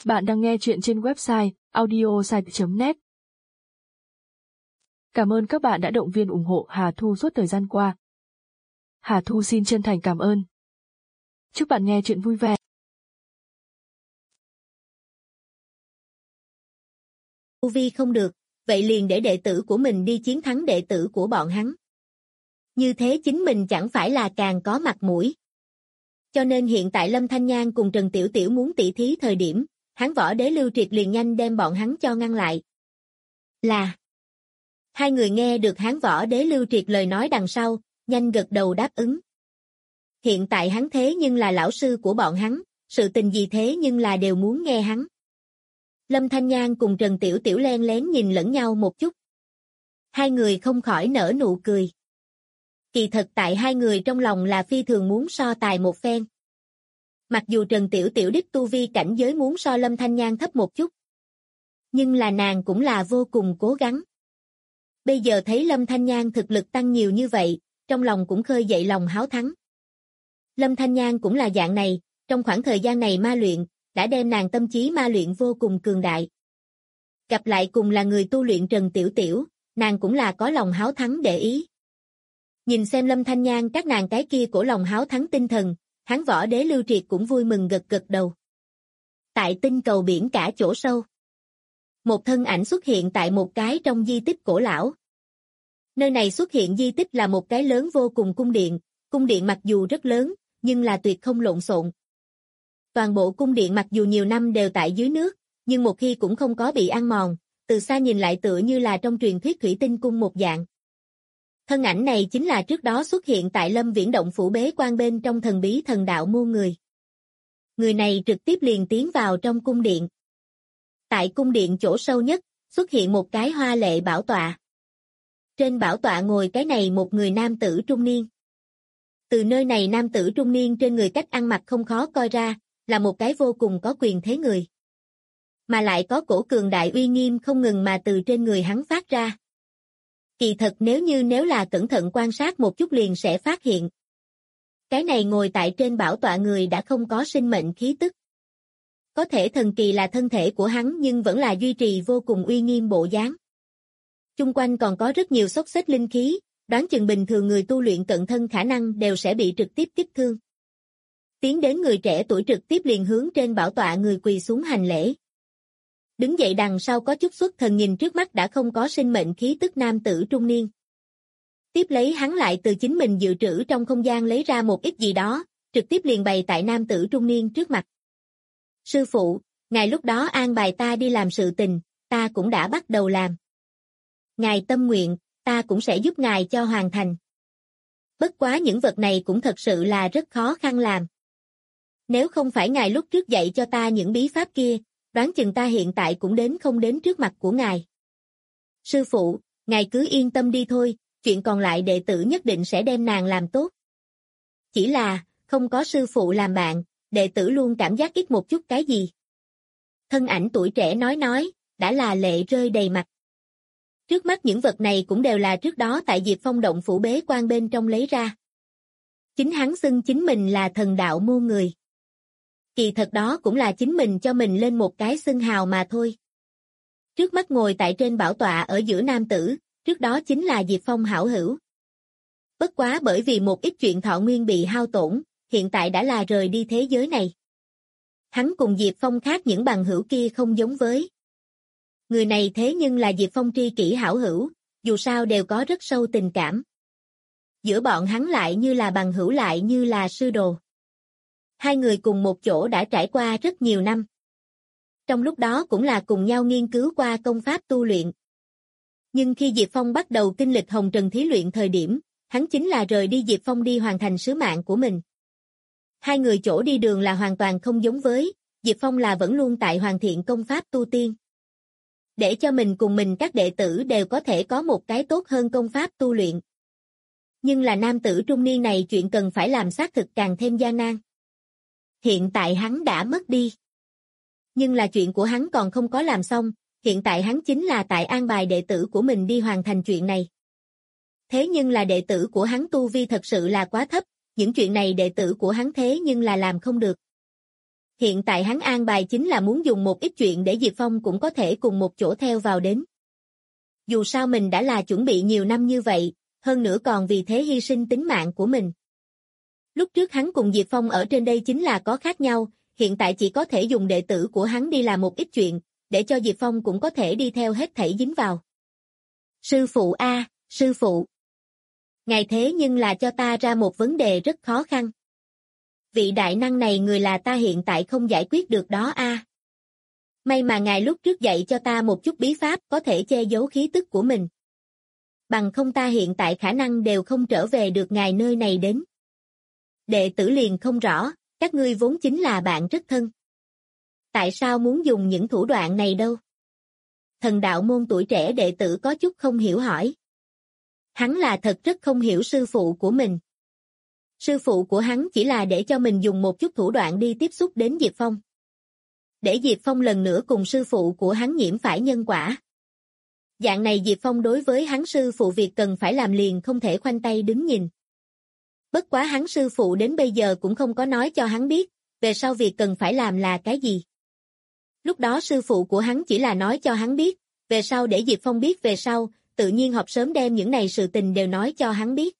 Bạn đang nghe chuyện trên website audiosite.net. Cảm ơn các bạn đã động viên ủng hộ Hà Thu suốt thời gian qua. Hà Thu xin chân thành cảm ơn. Chúc bạn nghe chuyện vui vẻ. Tu vi không được, vậy liền để đệ tử của mình đi chiến thắng đệ tử của bọn hắn. Như thế chính mình chẳng phải là càng có mặt mũi. Cho nên hiện tại Lâm Thanh Nhan cùng Trần Tiểu Tiểu muốn tỉ thí thời điểm, hắn Võ Đế Lưu Triệt liền nhanh đem bọn hắn cho ngăn lại. Là. Hai người nghe được hắn Võ Đế Lưu Triệt lời nói đằng sau, nhanh gật đầu đáp ứng. Hiện tại hắn thế nhưng là lão sư của bọn hắn, sự tình gì thế nhưng là đều muốn nghe hắn. Lâm Thanh Nhan cùng Trần Tiểu Tiểu len lén nhìn lẫn nhau một chút. Hai người không khỏi nở nụ cười. Kỳ thật tại hai người trong lòng là phi thường muốn so tài một phen. Mặc dù Trần Tiểu Tiểu đích tu vi cảnh giới muốn so Lâm Thanh Nhan thấp một chút. Nhưng là nàng cũng là vô cùng cố gắng. Bây giờ thấy Lâm Thanh Nhan thực lực tăng nhiều như vậy, trong lòng cũng khơi dậy lòng háo thắng. Lâm Thanh Nhan cũng là dạng này, trong khoảng thời gian này ma luyện, đã đem nàng tâm trí ma luyện vô cùng cường đại. Gặp lại cùng là người tu luyện Trần Tiểu Tiểu, nàng cũng là có lòng háo thắng để ý. Nhìn xem Lâm Thanh Nhan các nàng cái kia của lòng háo thắng tinh thần, hắn Võ Đế Lưu Triệt cũng vui mừng gật gật đầu. Tại tinh cầu biển cả chỗ sâu, một thân ảnh xuất hiện tại một cái trong di tích cổ lão. Nơi này xuất hiện di tích là một cái lớn vô cùng cung điện mặc dù rất lớn, nhưng là tuyệt không lộn xộn. Toàn bộ cung điện mặc dù nhiều năm đều tại dưới nước, nhưng một khi cũng không có bị ăn mòn, từ xa nhìn lại tựa như là trong truyền thuyết Thủy Tinh Cung một dạng. Thân ảnh này chính là trước đó xuất hiện tại Lâm Viễn Động phủ bế quan bên trong thần bí thần đạo môn người. Người này trực tiếp liền tiến vào trong cung điện. Tại cung điện chỗ sâu nhất, xuất hiện một cái hoa lệ bảo tọa. Trên bảo tọa ngồi cái này một người nam tử trung niên. Từ nơi này nam tử trung niên trên người cách ăn mặc không khó coi ra, là một cái vô cùng có quyền thế người. Mà lại có cổ cường đại uy nghiêm không ngừng mà từ trên người hắn phát ra. Kỳ thật nếu là cẩn thận quan sát một chút liền sẽ phát hiện. Cái này ngồi tại trên bảo tọa người đã không có sinh mệnh khí tức. Có thể thần kỳ là thân thể của hắn nhưng vẫn là duy trì vô cùng uy nghiêm bộ dáng. Chung quanh còn có rất nhiều xốc xếch linh khí, đoán chừng bình thường người tu luyện cận thân khả năng đều sẽ bị trực tiếp kích thương. Tiến đến người trẻ tuổi trực tiếp liền hướng trên bảo tọa người quỳ xuống hành lễ. Đứng dậy đằng sau có chút xuất thần nhìn trước mắt đã không có sinh mệnh khí tức nam tử trung niên. Tiếp lấy hắn lại từ chính mình dự trữ trong không gian lấy ra một ít gì đó, trực tiếp liền bày tại nam tử trung niên trước mặt. Sư phụ, ngài lúc đó an bài ta đi làm sự tình, ta cũng đã bắt đầu làm. Ngài tâm nguyện, ta cũng sẽ giúp ngài cho hoàn thành. Bất quá những vật này cũng thật sự là rất khó khăn làm. Nếu không phải ngài lúc trước dạy cho ta những bí pháp kia, đoán chừng ta hiện tại cũng không đến trước mặt của ngài. Sư phụ, ngài cứ yên tâm đi thôi, chuyện còn lại đệ tử nhất định sẽ đem nàng làm tốt. Chỉ là, không có sư phụ làm bạn, đệ tử luôn cảm giác ít một chút cái gì. Thân ảnh tuổi trẻ nói, đã là lệ rơi đầy mặt. Trước mắt những vật này cũng đều là trước đó tại Diệp Phong động phủ bế quan bên trong lấy ra. Chính hắn xưng chính mình là thần đạo môn người. Kỳ thật đó cũng là chính mình cho mình lên một cái xưng hào mà thôi. Trước mắt ngồi tại trên bảo tọa ở giữa nam tử, trước đó chính là Diệp Phong hảo hữu. Bất quá bởi vì một ít chuyện thọ nguyên bị hao tổn, hiện tại đã là rời đi thế giới này. Hắn cùng Diệp Phong khác những bằng hữu kia không giống với. Người này thế nhưng là Diệp Phong tri kỷ hảo hữu, dù sao đều có rất sâu tình cảm. Giữa bọn hắn lại như là bằng hữu lại như là sư đồ. Hai người cùng một chỗ đã trải qua rất nhiều năm. Trong lúc đó cũng là cùng nhau nghiên cứu qua công pháp tu luyện. Nhưng khi Diệp Phong bắt đầu kinh lịch hồng trần thí luyện thời điểm, hắn chính là rời đi Diệp Phong đi hoàn thành sứ mạng của mình. Hai người chỗ đi đường là hoàn toàn không giống với, Diệp Phong là vẫn luôn tại hoàn thiện công pháp tu tiên. Để cho mình cùng mình các đệ tử đều có thể có một cái tốt hơn công pháp tu luyện. Nhưng là nam tử trung niên này chuyện cần phải làm xác thực càng thêm gian nan. Hiện tại hắn đã mất đi. Nhưng là chuyện của hắn còn không có làm xong, hiện tại hắn chính là tại an bài đệ tử của mình đi hoàn thành chuyện này. Thế nhưng là đệ tử của hắn tu vi thật sự là quá thấp, những chuyện này đệ tử của hắn thế nhưng là làm không được. Hiện tại hắn an bài chính là muốn dùng một ít chuyện để Diệp Phong cũng có thể cùng một chỗ theo vào đến. Dù sao mình đã là chuẩn bị nhiều năm như vậy, hơn nữa còn vì thế hy sinh tính mạng của mình. Lúc trước hắn cùng Diệp Phong ở trên đây chính là có khác nhau, hiện tại chỉ có thể dùng đệ tử của hắn đi làm một ít chuyện, để cho Diệp Phong cũng có thể đi theo hết thảy dính vào. Sư phụ a, sư phụ. Ngài thế nhưng là cho ta ra một vấn đề rất khó khăn. Vị đại năng này người là ta hiện tại không giải quyết được đó a. May mà ngài lúc trước dạy cho ta một chút bí pháp có thể che giấu khí tức của mình. Bằng không ta hiện tại khả năng đều không trở về được ngài nơi này đến. Đệ tử liền không rõ, các ngươi vốn chính là bạn rất thân. Tại sao muốn dùng những thủ đoạn này đâu? Thần đạo môn tuổi trẻ đệ tử có chút không hiểu hỏi. Hắn là thật rất không hiểu sư phụ của mình. Sư phụ của hắn chỉ là để cho mình dùng một chút thủ đoạn đi tiếp xúc đến Diệp Phong. Để Diệp Phong lần nữa cùng sư phụ của hắn nhiễm phải nhân quả. Dạng này Diệp Phong đối với hắn sư phụ việc cần phải làm liền không thể khoanh tay đứng nhìn. Bất quá hắn sư phụ đến bây giờ cũng không có nói cho hắn biết, về sau việc cần phải làm là cái gì. Lúc đó sư phụ của hắn chỉ là nói cho hắn biết, về sau để Diệp Phong biết về sau, tự nhiên họp sớm đem những này sự tình đều nói cho hắn biết.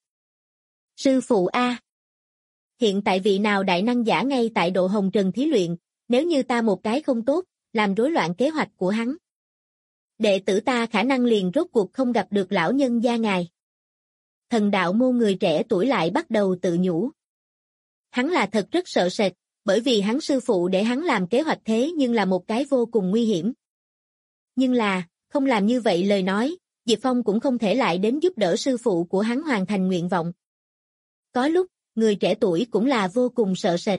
Sư phụ a, hiện tại vị nào đại năng giả ngay tại độ hồng trần thí luyện, nếu như ta một cái không tốt, làm rối loạn kế hoạch của hắn. Đệ tử ta khả năng liền rốt cuộc không gặp được lão nhân gia ngài. Thần đạo môn người trẻ tuổi lại bắt đầu tự nhủ. Hắn là thật rất sợ sệt, bởi vì hắn sư phụ để hắn làm kế hoạch thế nhưng là một cái vô cùng nguy hiểm. Nhưng là, không làm như vậy lời nói, Diệp Phong cũng không thể lại đến giúp đỡ sư phụ của hắn hoàn thành nguyện vọng. Có lúc, người trẻ tuổi cũng là vô cùng sợ sệt.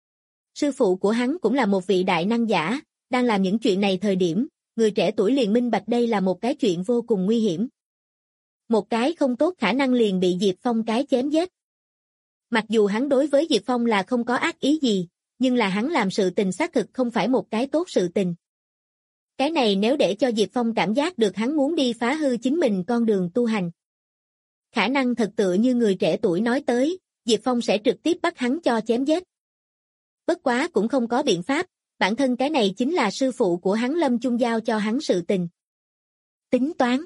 Sư phụ của hắn cũng là một vị đại năng giả, đang làm những chuyện này thời điểm, người trẻ tuổi liền minh bạch đây là một cái chuyện vô cùng nguy hiểm. Một cái không tốt khả năng liền bị Diệp Phong cái chém giết. Mặc dù hắn đối với Diệp Phong là không có ác ý gì, nhưng là hắn làm sự tình xác thực không phải một cái tốt sự tình. Cái này nếu để cho Diệp Phong cảm giác được hắn muốn đi phá hư chính mình con đường tu hành. Khả năng thật tựa như người trẻ tuổi nói tới, Diệp Phong sẽ trực tiếp bắt hắn cho chém giết. Bất quá cũng không có biện pháp, bản thân cái này chính là sư phụ của hắn Lâm Chung giao cho hắn sự tình. Tính toán.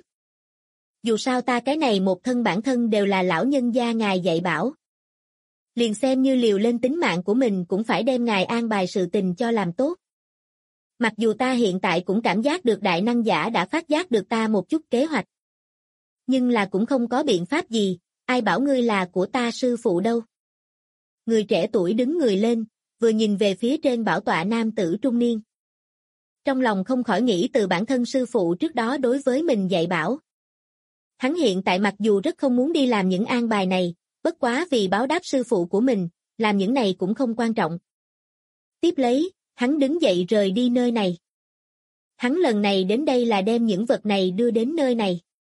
Dù sao ta cái này một thân bản thân đều là lão nhân gia ngài dạy bảo. Liền xem như liều lên tính mạng của mình cũng phải đem ngài an bài sự tình cho làm tốt. Mặc dù ta hiện tại cũng cảm giác được đại năng giả đã phát giác được ta một chút kế hoạch. Nhưng là cũng không có biện pháp gì, ai bảo ngươi là của ta sư phụ đâu. Người trẻ tuổi đứng người lên, vừa nhìn về phía trên bảo tọa nam tử trung niên. Trong lòng không khỏi nghĩ từ bản thân sư phụ trước đó đối với mình dạy bảo. Hắn hiện tại mặc dù rất không muốn đi làm những an bài này, bất quá vì báo đáp sư phụ của mình, làm những này cũng không quan trọng. Tiếp lấy, hắn đứng dậy rời đi nơi này. Hắn lần này đến đây là đem những vật này đưa đến nơi này.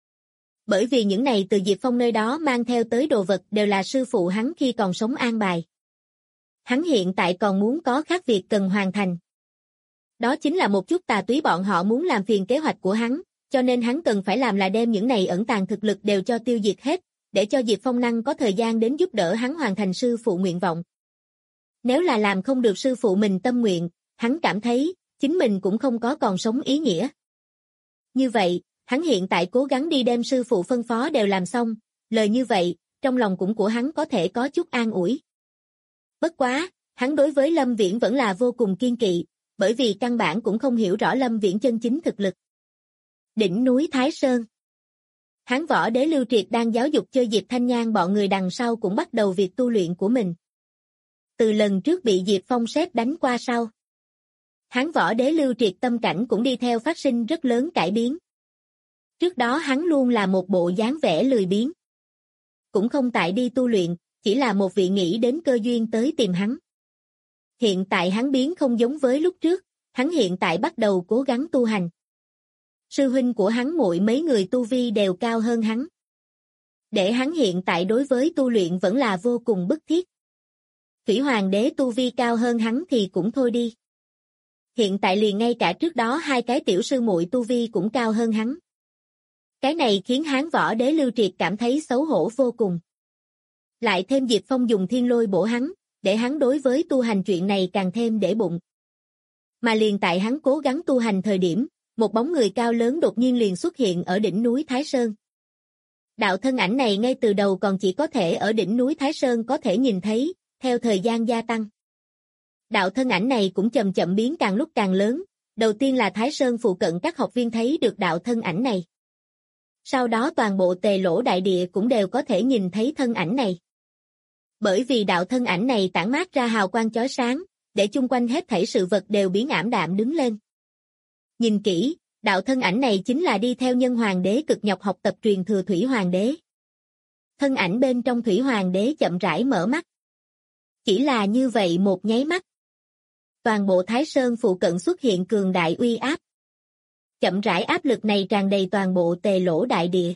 Bởi vì những này từ Diệp Phong nơi đó mang theo tới đồ vật đều là sư phụ hắn khi còn sống an bài. Hắn hiện tại còn muốn có khác việc cần hoàn thành. Đó chính là một chút tà túy bọn họ muốn làm phiền kế hoạch của hắn, cho nên hắn cần phải làm là đem những này ẩn tàng thực lực đều cho tiêu diệt hết, để cho Diệp Phong năng có thời gian đến giúp đỡ hắn hoàn thành sư phụ nguyện vọng. Nếu là làm không được sư phụ mình tâm nguyện, hắn cảm thấy, chính mình cũng không có còn sống ý nghĩa. Như vậy, hắn hiện tại cố gắng đi đem sư phụ phân phó đều làm xong, lời như vậy, trong lòng cũng của hắn có thể có chút an ủi. Bất quá, hắn đối với Lâm Viễn vẫn là vô cùng kiên kỵ, bởi vì căn bản cũng không hiểu rõ Lâm Viễn chân chính thực lực. Đỉnh núi Thái Sơn. Hán võ đế Lưu Triệt đang giáo dục chơi Diệp Thanh Nhan bọn người đằng sau cũng bắt đầu việc tu luyện của mình. Từ lần trước bị Diệp Phong sét đánh qua sau. Hán võ đế Lưu Triệt tâm cảnh cũng đi theo phát sinh rất lớn cải biến. Trước đó hắn luôn là một bộ dáng vẻ lười biếng. Cũng không tại đi tu luyện, chỉ là một vị nghĩ đến cơ duyên tới tìm hắn. Hiện tại hắn biến không giống với lúc trước, hắn hiện tại bắt đầu cố gắng tu hành. Sư huynh của hắn muội mấy người tu vi đều cao hơn hắn. Để hắn hiện tại đối với tu luyện vẫn là vô cùng bức thiết. Thủy Hoàng đế tu vi cao hơn hắn thì cũng thôi đi. Hiện tại liền ngay cả trước đó hai cái tiểu sư muội tu vi cũng cao hơn hắn. Cái này khiến Hán võ đế Lưu Triệt cảm thấy xấu hổ vô cùng. Lại thêm Diệp Phong dùng thiên lôi bổ hắn, để hắn đối với tu hành chuyện này càng thêm để bụng. Mà liền tại hắn cố gắng tu hành thời điểm, một bóng người cao lớn đột nhiên liền xuất hiện ở đỉnh núi Thái Sơn. Đạo thân ảnh này ngay từ đầu còn chỉ có thể ở đỉnh núi Thái Sơn có thể nhìn thấy, theo thời gian gia tăng. Đạo thân ảnh này cũng chậm chậm biến càng lúc càng lớn, đầu tiên là Thái Sơn phụ cận các học viên thấy được đạo thân ảnh này. Sau đó toàn bộ Tề Lỗ đại địa cũng đều có thể nhìn thấy thân ảnh này. Bởi vì đạo thân ảnh này tản mát ra hào quang chói sáng, để chung quanh hết thảy sự vật đều biến ảm đạm đứng lên. Nhìn kỹ, đạo thân ảnh này chính là đi theo Nhân Hoàng đế cực nhọc học tập truyền thừa Thủy Hoàng đế. Thân ảnh bên trong Thủy Hoàng đế chậm rãi mở mắt. Chỉ là như vậy một nháy mắt. Toàn bộ Thái Sơn phụ cận xuất hiện cường đại uy áp. Chậm rãi áp lực này tràn đầy toàn bộ Tề Lỗ đại địa.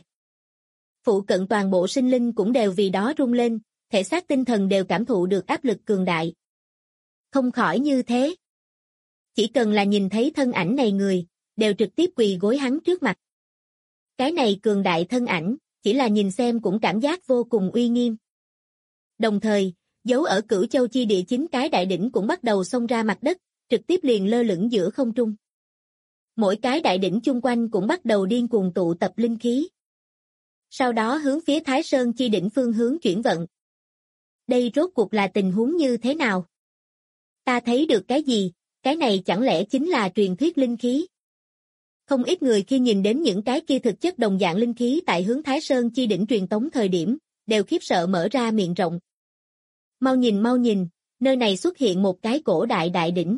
Phụ cận toàn bộ sinh linh cũng đều vì đó rung lên, thể xác tinh thần đều cảm thụ được áp lực cường đại. Không khỏi như thế. Chỉ cần là nhìn thấy thân ảnh này người, đều trực tiếp quỳ gối hắn trước mặt. Cái này cường đại thân ảnh, chỉ là nhìn xem cũng cảm giác vô cùng uy nghiêm. Đồng thời, dấu ở Cửu Châu chi địa 9 cái đại đỉnh cũng bắt đầu xông ra mặt đất, trực tiếp liền lơ lửng giữa không trung. Mỗi cái đại đỉnh chung quanh cũng bắt đầu điên cuồng tụ tập linh khí. Sau đó hướng phía Thái Sơn chi đỉnh phương hướng chuyển vận. Đây rốt cuộc là tình huống như thế nào? Ta thấy được cái gì? Cái này chẳng lẽ chính là truyền thuyết linh khí? Không ít người khi nhìn đến những cái kia thực chất đồng dạng linh khí tại hướng Thái Sơn chi đỉnh truyền tống thời điểm, đều khiếp sợ mở ra miệng rộng. Mau nhìn, nơi này xuất hiện một cái cổ đại đại đỉnh.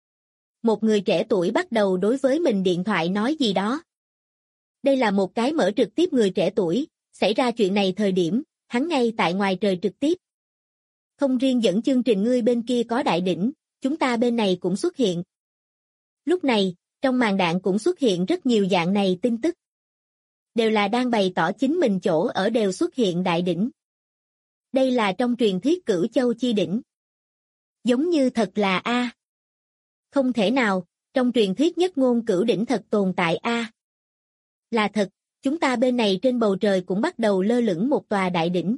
Một người trẻ tuổi bắt đầu đối với mình điện thoại nói gì đó. Đây là một cái mở trực tiếp người trẻ tuổi, xảy ra chuyện này thời điểm, hắn ngay tại ngoài trời trực tiếp. Không riêng dẫn chương trình ngươi bên kia có đại đỉnh, chúng ta bên này cũng xuất hiện. Lúc này, trong màn đạn cũng xuất hiện rất nhiều dạng này tin tức. Đều là đang bày tỏ chính mình chỗ ở đều xuất hiện đại đỉnh. Đây là trong truyền thuyết Cửu Châu chi đỉnh. Giống như thật là A. Không thể nào, trong truyền thuyết nhất ngôn cửu đỉnh thật tồn tại A. Là thật, chúng ta bên này trên bầu trời cũng bắt đầu lơ lửng một tòa đại đỉnh.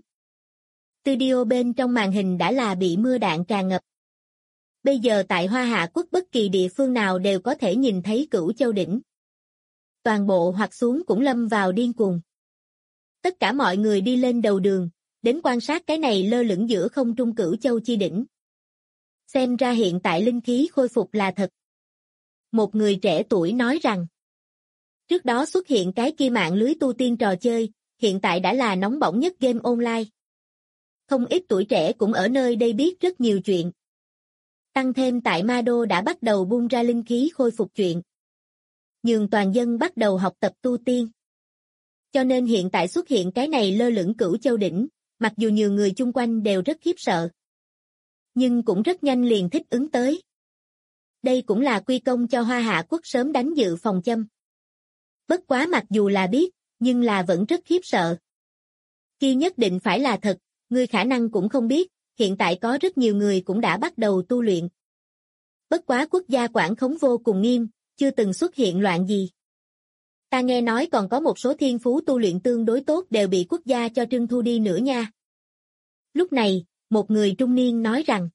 Studio bên trong màn hình đã là bị mưa đạn tràn ngập. Bây giờ tại Hoa Hạ Quốc bất kỳ địa phương nào đều có thể nhìn thấy Cửu Châu đỉnh. Toàn bộ hoặc xuống cũng lâm vào điên cuồng. Tất cả mọi người đi lên đầu đường, đến quan sát cái này lơ lửng giữa không trung Cửu Châu chi đỉnh. Xem ra hiện tại linh khí khôi phục là thật. Một người trẻ tuổi nói rằng, trước đó xuất hiện cái kia mạng lưới tu tiên trò chơi, hiện tại đã là nóng bỏng nhất game online. Không ít tuổi trẻ cũng ở nơi đây biết rất nhiều chuyện. Tăng thêm tại Ma Đô đã bắt đầu buông ra linh khí khôi phục chuyện. Nhường toàn dân bắt đầu học tập tu tiên. Cho nên hiện tại xuất hiện cái này lơ lửng Cửu Châu đỉnh, mặc dù nhiều người chung quanh đều rất khiếp sợ. Nhưng cũng rất nhanh liền thích ứng tới. Đây cũng là quy công cho Hoa Hạ Quốc sớm đánh dự phòng châm. Bất quá mặc dù là biết, nhưng là vẫn rất khiếp sợ. Kia nhất định phải là thật, ngươi khả năng cũng không biết, hiện tại có rất nhiều người cũng đã bắt đầu tu luyện. Bất quá quốc gia quản khống vô cùng nghiêm, chưa từng xuất hiện loạn gì. Ta nghe nói còn có một số thiên phú tu luyện tương đối tốt đều bị quốc gia cho trưng thu đi nữa nha. Lúc này, một người trung niên nói rằng,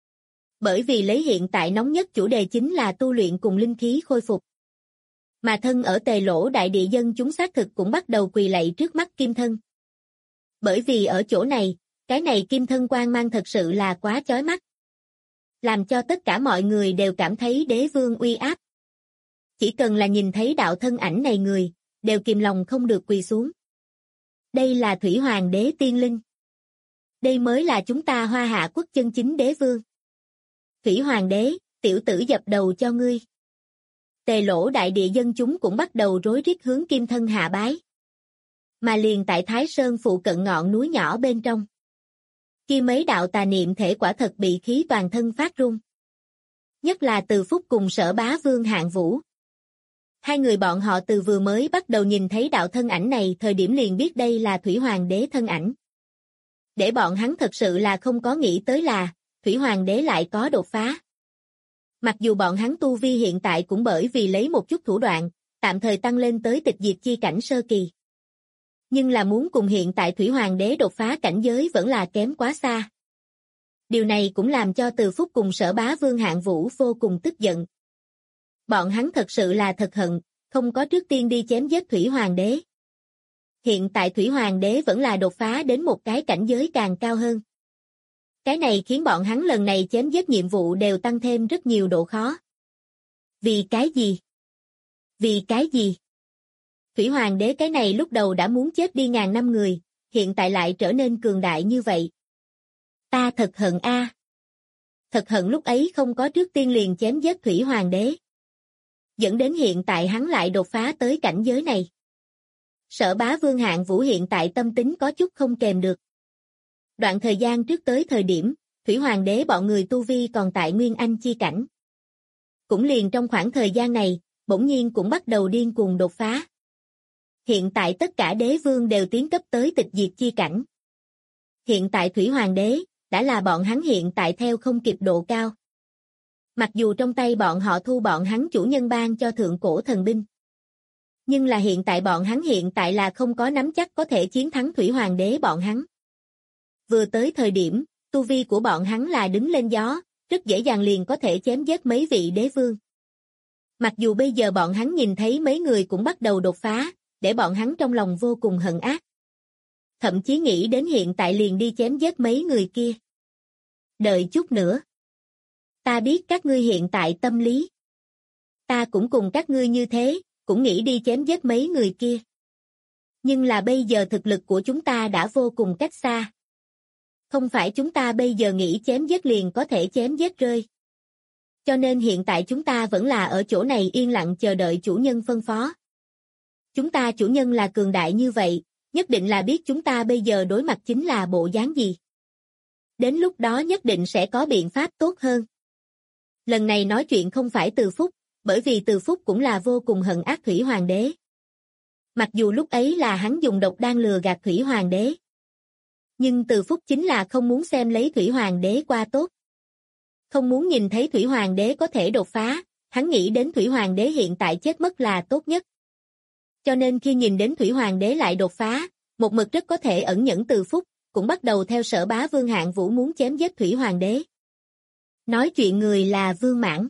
bởi vì lấy hiện tại nóng nhất chủ đề chính là tu luyện cùng linh khí khôi phục. Mà thân ở Tề Lỗ đại địa dân chúng xác thực cũng bắt đầu quỳ lạy trước mắt kim thân. Bởi vì ở chỗ này, cái này kim thân quang mang thật sự là quá chói mắt. Làm cho tất cả mọi người đều cảm thấy đế vương uy áp. Chỉ cần là nhìn thấy đạo thân ảnh này người, đều kìm lòng không được quỳ xuống. Đây là Thủy Hoàng đế tiên linh. Đây mới là chúng ta Hoa Hạ Quốc chân chính đế vương. Thủy Hoàng đế, tiểu tử dập đầu cho ngươi. Tề Lỗ đại địa dân chúng cũng bắt đầu rối rít hướng kim thân hạ bái. Mà liền tại Thái Sơn phụ cận ngọn núi nhỏ bên trong. Khi mấy đạo tà niệm thể quả thật bị khí toàn thân phát run. Nhất là Từ Phúc cùng Sở Bá Vương Hạng Vũ. Hai người bọn họ từ vừa mới bắt đầu nhìn thấy đạo thân ảnh này thời điểm liền biết đây là Thủy Hoàng đế thân ảnh. Để bọn hắn thật sự là không có nghĩ tới là, Thủy Hoàng đế lại có đột phá. Mặc dù bọn hắn tu vi hiện tại cũng bởi vì lấy một chút thủ đoạn, tạm thời tăng lên tới tịch diệt chi cảnh sơ kỳ. Nhưng là muốn cùng hiện tại Thủy Hoàng đế đột phá cảnh giới vẫn là kém quá xa. Điều này cũng làm cho Từ Phúc cùng Sở Bá Vương Hạng Vũ vô cùng tức giận. Bọn hắn thật sự là thật hận, không có trước tiên đi chém giết Thủy Hoàng đế. Hiện tại Thủy Hoàng đế vẫn là đột phá đến một cái cảnh giới càng cao hơn. Cái này khiến bọn hắn lần này chém giết nhiệm vụ đều tăng thêm rất nhiều độ khó. Vì cái gì? Vì cái gì? Thủy Hoàng đế cái này lúc đầu đã muốn chết đi ngàn năm người, hiện tại lại trở nên cường đại như vậy. Ta thật hận a. Thật hận lúc ấy không có trước tiên liền chém giết Thủy Hoàng đế. Dẫn đến hiện tại hắn lại đột phá tới cảnh giới này. Sở Bá Vương Hạng Vũ hiện tại tâm tính có chút không kềm được. Đoạn thời gian trước tới thời điểm, Thủy Hoàng đế bọn người tu vi còn tại Nguyên Anh chi cảnh. Cũng liền trong khoảng thời gian này, bỗng nhiên cũng bắt đầu điên cuồng đột phá. Hiện tại tất cả đế vương đều tiến cấp tới tịch diệt chi cảnh. Hiện tại Thủy Hoàng đế, đã là bọn hắn hiện tại theo không kịp độ cao. Mặc dù trong tay bọn họ thu bọn hắn chủ nhân ban cho thượng cổ thần binh. Nhưng là hiện tại bọn hắn hiện tại là không có nắm chắc có thể chiến thắng Thủy Hoàng đế bọn hắn. Vừa tới thời điểm, tu vi của bọn hắn là đứng lên gió, rất dễ dàng liền có thể chém giết mấy vị đế vương. Mặc dù bây giờ bọn hắn nhìn thấy mấy người cũng bắt đầu đột phá, để bọn hắn trong lòng vô cùng hận ác. Thậm chí nghĩ đến hiện tại liền đi chém giết mấy người kia. Đợi chút nữa. Ta biết các ngươi hiện tại tâm lý. Ta cũng cùng các ngươi như thế, cũng nghĩ đi chém giết mấy người kia. Nhưng là bây giờ thực lực của chúng ta đã vô cùng cách xa. Không phải chúng ta bây giờ nghĩ chém giết liền có thể chém giết rơi. Cho nên hiện tại chúng ta vẫn là ở chỗ này yên lặng chờ đợi chủ nhân phân phó. Chúng ta chủ nhân là cường đại như vậy, nhất định là biết chúng ta bây giờ đối mặt chính là bộ dáng gì. Đến lúc đó nhất định sẽ có biện pháp tốt hơn. Lần này nói chuyện không phải Từ Phúc, bởi vì Từ Phúc cũng là vô cùng hận ác Thủy Hoàng đế. Mặc dù lúc ấy là hắn dùng độc đan lừa gạt Thủy Hoàng đế. Nhưng Từ Phúc chính là không muốn xem lấy Thủy Hoàng đế qua tốt. Không muốn nhìn thấy Thủy Hoàng đế có thể đột phá, hắn nghĩ đến Thủy Hoàng đế hiện tại chết mất là tốt nhất. Cho nên khi nhìn đến Thủy Hoàng đế lại đột phá, một mực rất có thể ẩn nhẫn Từ Phúc, cũng bắt đầu theo Sở Bá Vương Hạng Vũ muốn chém giết Thủy Hoàng đế. Nói chuyện người là Vương Mãn.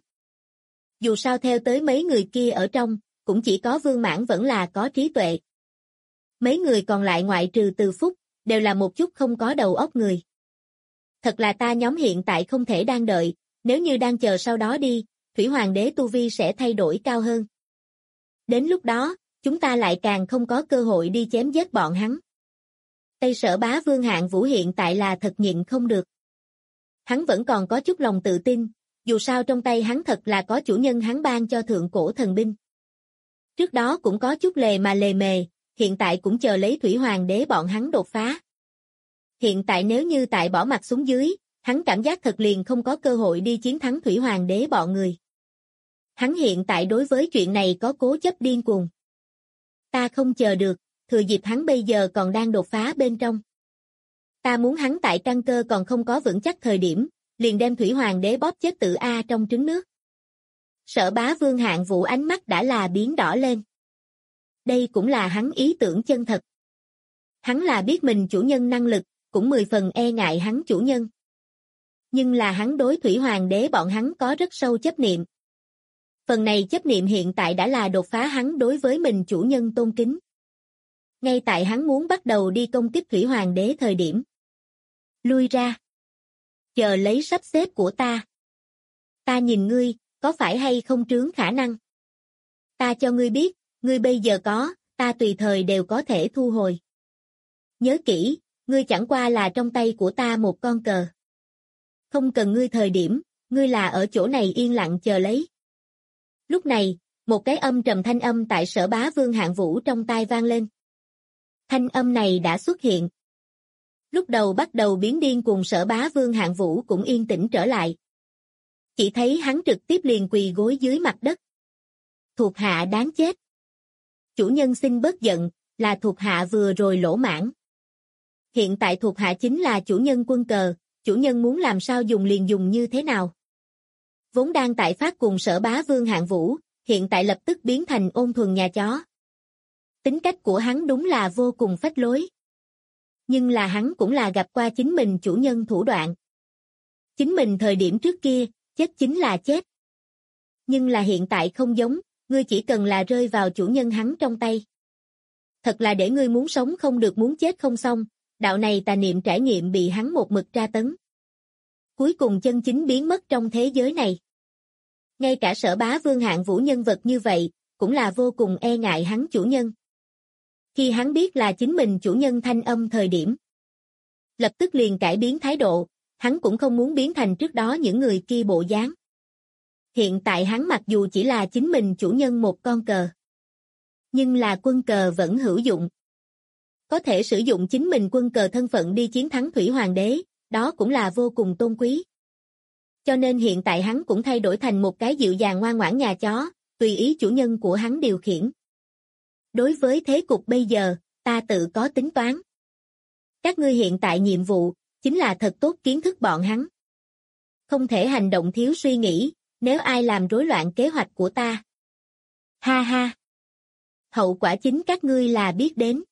Dù sao theo tới mấy người kia ở trong, cũng chỉ có Vương Mãn vẫn là có trí tuệ. Mấy người còn lại ngoại trừ Từ Phúc, đều là một chút không có đầu óc người. Thật là ta nhóm hiện tại không thể đang đợi, nếu như đang chờ sau đó đi, Thủy Hoàng đế tu vi sẽ thay đổi cao hơn. Đến lúc đó, chúng ta lại càng không có cơ hội đi chém giết bọn hắn. Tây Sở Bá Vương Hạng Vũ hiện tại là thật nhịn không được. Hắn vẫn còn có chút lòng tự tin, dù sao trong tay hắn thật là có chủ nhân hắn ban cho thượng cổ thần binh. Trước đó cũng có chút lề mà lề mề, hiện tại cũng chờ lấy Thủy Hoàng đế bọn hắn đột phá. Hiện tại nếu như tại bỏ mặt xuống dưới, hắn cảm giác thật liền không có cơ hội đi chiến thắng Thủy Hoàng đế bọn người. Hắn hiện tại đối với chuyện này có cố chấp điên cuồng. Ta không chờ được, thừa dịp hắn bây giờ còn đang đột phá bên trong. Ta muốn hắn tại căn cơ còn không có vững chắc thời điểm, liền đem Thủy Hoàng đế bóp chết tự A trong trứng nước. Sở Bá Vương Hạng Vũ ánh mắt đã là biến đỏ lên. Đây cũng là hắn ý tưởng chân thật. Hắn là biết mình chủ nhân năng lực, cũng 10 phần e ngại hắn chủ nhân. Nhưng là hắn đối Thủy Hoàng đế bọn hắn có rất sâu chấp niệm. Phần này chấp niệm hiện tại đã là đột phá hắn đối với mình chủ nhân tôn kính. Ngay tại hắn muốn bắt đầu đi công kích Thủy Hoàng đế thời điểm. Lui ra. Chờ lấy sắp xếp của ta. Ta nhìn ngươi, có phải hay không trướng khả năng? Ta cho ngươi biết, ngươi bây giờ có, ta tùy thời đều có thể thu hồi. Nhớ kỹ, ngươi chẳng qua là trong tay của ta một con cờ. Không cần ngươi thời điểm, ngươi là ở chỗ này yên lặng chờ lấy. Lúc này, một cái âm trầm thanh âm tại Sở Bá Vương Hạng Vũ trong tai vang lên. Thanh âm này đã xuất hiện. Lúc đầu bắt đầu biến điên cùng Sở Bá Vương Hạng Vũ cũng yên tĩnh trở lại. Chỉ thấy hắn trực tiếp liền quỳ gối dưới mặt đất. Thuộc hạ đáng chết. Chủ nhân xin bớt giận, là thuộc hạ vừa rồi lỗ mãn. Hiện tại thuộc hạ chính là chủ nhân quân cờ, chủ nhân muốn làm sao dùng liền dùng như thế nào. Vốn đang tại phát cùng Sở Bá Vương Hạng Vũ, hiện tại lập tức biến thành ôn thuần nhà chó. Tính cách của hắn đúng là vô cùng phách lối. Nhưng là hắn cũng là gặp qua chính mình chủ nhân thủ đoạn. Chính mình thời điểm trước kia, chết chính là chết. Nhưng là hiện tại không giống, ngươi chỉ cần là rơi vào chủ nhân hắn trong tay. Thật là để ngươi muốn sống không được muốn chết không xong, đạo này tà niệm trải nghiệm bị hắn một mực tra tấn. Cuối cùng chân chính biến mất trong thế giới này. Ngay cả Sở Bá Vương hạng vũ nhân vật như vậy, cũng là vô cùng e ngại hắn chủ nhân. Khi hắn biết là chính mình chủ nhân thanh âm thời điểm, lập tức liền cải biến thái độ, hắn cũng không muốn biến thành trước đó những người kia bộ dáng. Hiện tại hắn mặc dù chỉ là chính mình chủ nhân một con cờ, nhưng là quân cờ vẫn hữu dụng. Có thể sử dụng chính mình quân cờ thân phận đi chiến thắng Thủy Hoàng đế, đó cũng là vô cùng tôn quý. Cho nên hiện tại hắn cũng thay đổi thành một cái dịu dàng ngoan ngoãn nhà chó, tùy ý chủ nhân của hắn điều khiển. Đối với thế cục bây giờ, ta tự có tính toán. Các ngươi hiện tại nhiệm vụ, chính là thật tốt kiến thức bọn hắn. Không thể hành động thiếu suy nghĩ, nếu ai làm rối loạn kế hoạch của ta. Ha ha! Hậu quả chính các ngươi là biết đến.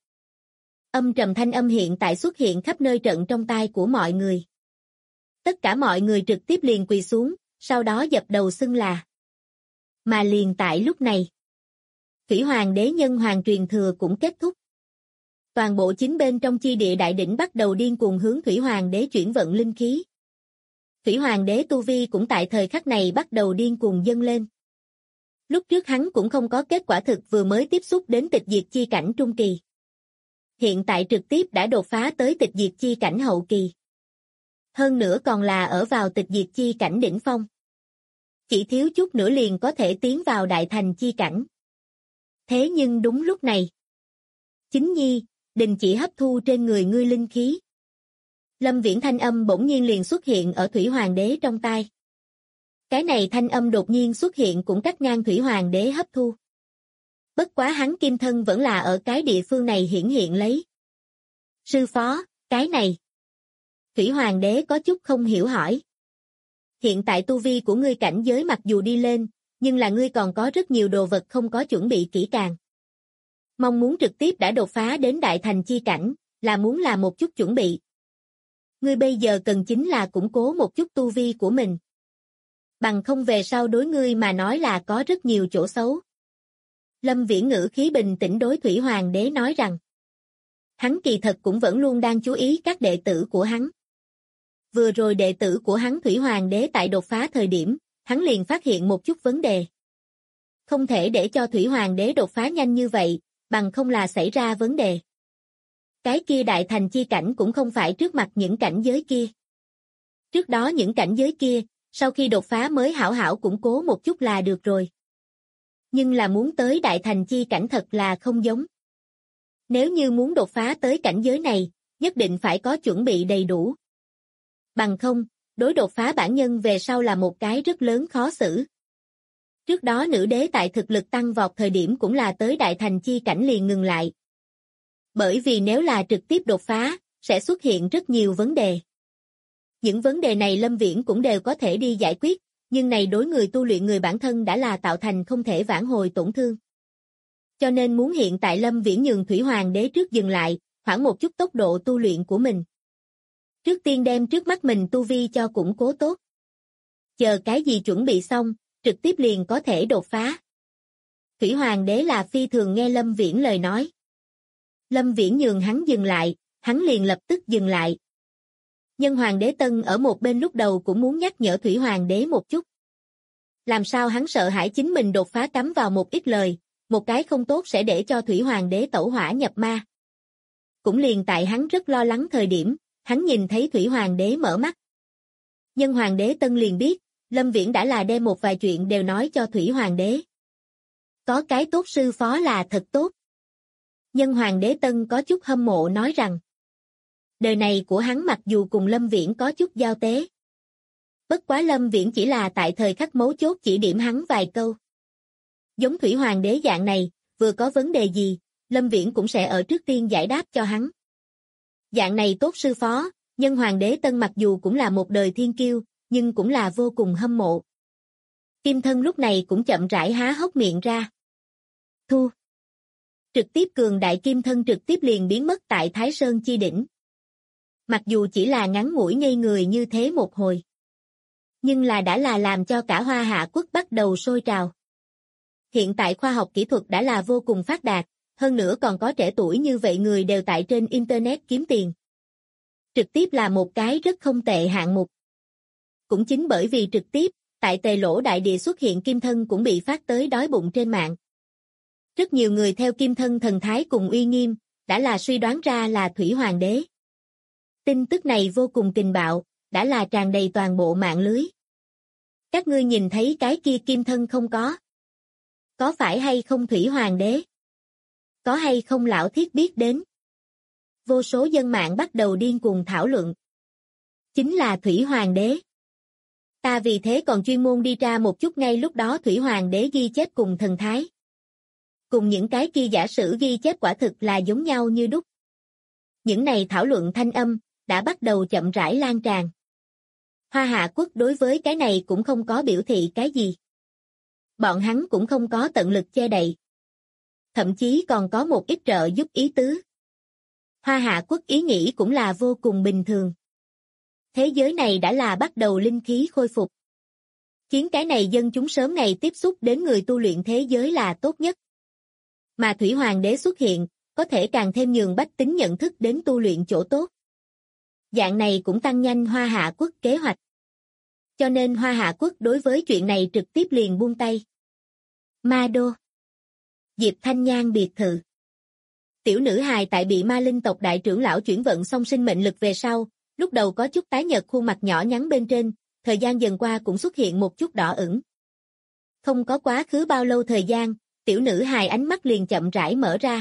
Âm trầm thanh âm hiện tại xuất hiện khắp nơi trận trong tai của mọi người. Tất cả mọi người trực tiếp liền quỳ xuống, sau đó dập đầu xưng là. Mà liền tại lúc này, Thủy Hoàng đế nhân hoàng truyền thừa cũng kết thúc. Toàn bộ chính bên trong chi địa đại đỉnh bắt đầu điên cuồng hướng Thủy Hoàng đế chuyển vận linh khí. Thủy Hoàng đế tu vi cũng tại thời khắc này bắt đầu điên cuồng dâng lên. Lúc trước hắn cũng không có kết quả thực vừa mới tiếp xúc đến tịch diệt chi cảnh trung kỳ. Hiện tại trực tiếp đã đột phá tới tịch diệt chi cảnh hậu kỳ. Hơn nữa còn là ở vào tịch diệt chi cảnh đỉnh phong. Chỉ thiếu chút nữa liền có thể tiến vào đại thành chi cảnh. Thế nhưng đúng lúc này, Chính Nhi, đình chỉ hấp thu trên người ngươi linh khí. Lâm Viễn thanh âm bỗng nhiên liền xuất hiện ở Thủy Hoàng đế trong tai. Cái này thanh âm đột nhiên xuất hiện cũng cắt ngang Thủy Hoàng đế hấp thu. Bất quá hắn kim thân vẫn là ở cái địa phương này hiển hiện lấy. Sư phó, cái này. Thủy Hoàng đế có chút không hiểu hỏi. Hiện tại tu vi của ngươi cảnh giới mặc dù đi lên, nhưng là ngươi còn có rất nhiều đồ vật không có chuẩn bị kỹ càng. Mong muốn trực tiếp đã đột phá đến đại thành chi cảnh, là muốn làm một chút chuẩn bị. Ngươi bây giờ cần chính là củng cố một chút tu vi của mình. Bằng không về sau đối ngươi mà nói là có rất nhiều chỗ xấu. Lâm Viễn ngữ khí bình tĩnh đối Thủy Hoàng đế nói rằng, hắn kỳ thật cũng vẫn luôn đang chú ý các đệ tử của hắn. Vừa rồi đệ tử của hắn Thủy Hoàng đế tại đột phá thời điểm, hắn liền phát hiện một chút vấn đề. Không thể để cho Thủy Hoàng đế đột phá nhanh như vậy, bằng không là xảy ra vấn đề. Cái kia đại thành chi cảnh cũng không phải trước mặt những cảnh giới kia. Trước đó những cảnh giới kia, sau khi đột phá mới hảo hảo củng cố một chút là được rồi. Nhưng là muốn tới đại thành chi cảnh thật là không giống. Nếu như muốn đột phá tới cảnh giới này, nhất định phải có chuẩn bị đầy đủ. Bằng không, đối đột phá bản nhân về sau là một cái rất lớn khó xử. Trước đó nữ đế tại thực lực tăng vọt thời điểm cũng là tới đại thành chi cảnh liền ngừng lại. Bởi vì nếu là trực tiếp đột phá, sẽ xuất hiện rất nhiều vấn đề. Những vấn đề này Lâm Viễn cũng đều có thể đi giải quyết, nhưng này đối người tu luyện người bản thân đã là tạo thành không thể vãn hồi tổn thương. Cho nên muốn hiện tại Lâm Viễn nhường Thủy Hoàng đế trước dừng lại, hoãn một chút tốc độ tu luyện của mình. Trước tiên đem trước mắt mình tu vi cho củng cố tốt. Chờ cái gì chuẩn bị xong, trực tiếp liền có thể đột phá. Thủy Hoàng đế là phi thường nghe Lâm Viễn lời nói. Lâm Viễn nhường hắn dừng lại, hắn liền lập tức dừng lại. Nhân Hoàng đế Tân ở một bên lúc đầu cũng muốn nhắc nhở Thủy Hoàng đế một chút. Làm sao hắn sợ hãi chính mình đột phá cắm vào một ít lời, một cái không tốt sẽ để cho Thủy Hoàng đế tẩu hỏa nhập ma. Cũng liền tại hắn rất lo lắng thời điểm, hắn nhìn thấy Thủy Hoàng đế mở mắt. Nhân Hoàng đế Tân liền biết, Lâm Viễn đã là đem một vài chuyện đều nói cho Thủy Hoàng đế. Có cái tốt sư phó là thật tốt. Nhân Hoàng đế Tân có chút hâm mộ nói rằng, đời này của hắn mặc dù cùng Lâm Viễn có chút giao tế. Bất quá Lâm Viễn chỉ là tại thời khắc mấu chốt chỉ điểm hắn vài câu. Giống Thủy Hoàng đế dạng này, vừa có vấn đề gì, Lâm Viễn cũng sẽ ở trước tiên giải đáp cho hắn. Dạng này tốt sư phó, Nhân Hoàng đế Tân mặc dù cũng là một đời thiên kiêu, nhưng cũng là vô cùng hâm mộ. Kim thân lúc này cũng chậm rãi há hốc miệng ra. Thu. Trực tiếp cường đại kim thân trực tiếp liền biến mất tại Thái Sơn chi đỉnh. Mặc dù chỉ là ngắn ngủi ngây người như thế một hồi. Nhưng đã là làm cho cả Hoa Hạ quốc bắt đầu sôi trào. Hiện tại khoa học kỹ thuật đã là vô cùng phát đạt, hơn nữa còn có trẻ tuổi như vậy người đều tại trên Internet kiếm tiền. Trực tiếp là một cái rất không tệ hạng mục. Cũng chính bởi vì trực tiếp, tại Tề Lỗ đại địa xuất hiện kim thân cũng bị phát tới đói bụng trên mạng. Rất nhiều người theo kim thân thần thái cùng uy nghiêm, đã là suy đoán ra là Thủy Hoàng đế. Tin tức này vô cùng kình bạo, đã là tràn đầy toàn bộ mạng lưới. Các ngươi nhìn thấy cái kia kim thân không có? Có phải hay không Thủy Hoàng đế? Có hay không lão thiết biết đến? Vô số dân mạng bắt đầu điên cuồng thảo luận. Chính là Thủy Hoàng đế. Ta vì thế còn chuyên môn đi tra một chút ngay lúc đó Thủy Hoàng đế ghi chép cùng thần thái. Cùng những cái kia giả sử ghi chép quả thực là giống nhau như đúc. Những này thảo luận thanh âm, đã bắt đầu chậm rãi lan tràn. Hoa Hạ quốc đối với cái này cũng không có biểu thị cái gì. Bọn hắn cũng không có tận lực che đậy. Thậm chí còn có một ít trợ giúp ý tứ. Hoa Hạ quốc ý nghĩ cũng là vô cùng bình thường. Thế giới này đã là bắt đầu linh khí khôi phục. Khiến cái này dân chúng sớm ngày tiếp xúc đến người tu luyện thế giới là tốt nhất. Mà Thủy Hoàng đế xuất hiện, có thể càng thêm nhường bách tính nhận thức đến tu luyện chỗ tốt. Dạng này cũng tăng nhanh Hoa Hạ quốc kế hoạch. Cho nên Hoa Hạ quốc đối với chuyện này trực tiếp liền buông tay. Ma Đô, Diệp Thanh Nhan biệt thự. Tiểu nữ hài tại bị ma linh tộc đại trưởng lão chuyển vận xong sinh mệnh lực về sau, lúc đầu có chút tái nhợt khuôn mặt nhỏ nhắn bên trên, thời gian dần qua cũng xuất hiện một chút đỏ ửng. Không có quá khứ bao lâu thời gian, tiểu nữ hài ánh mắt liền chậm rãi mở ra.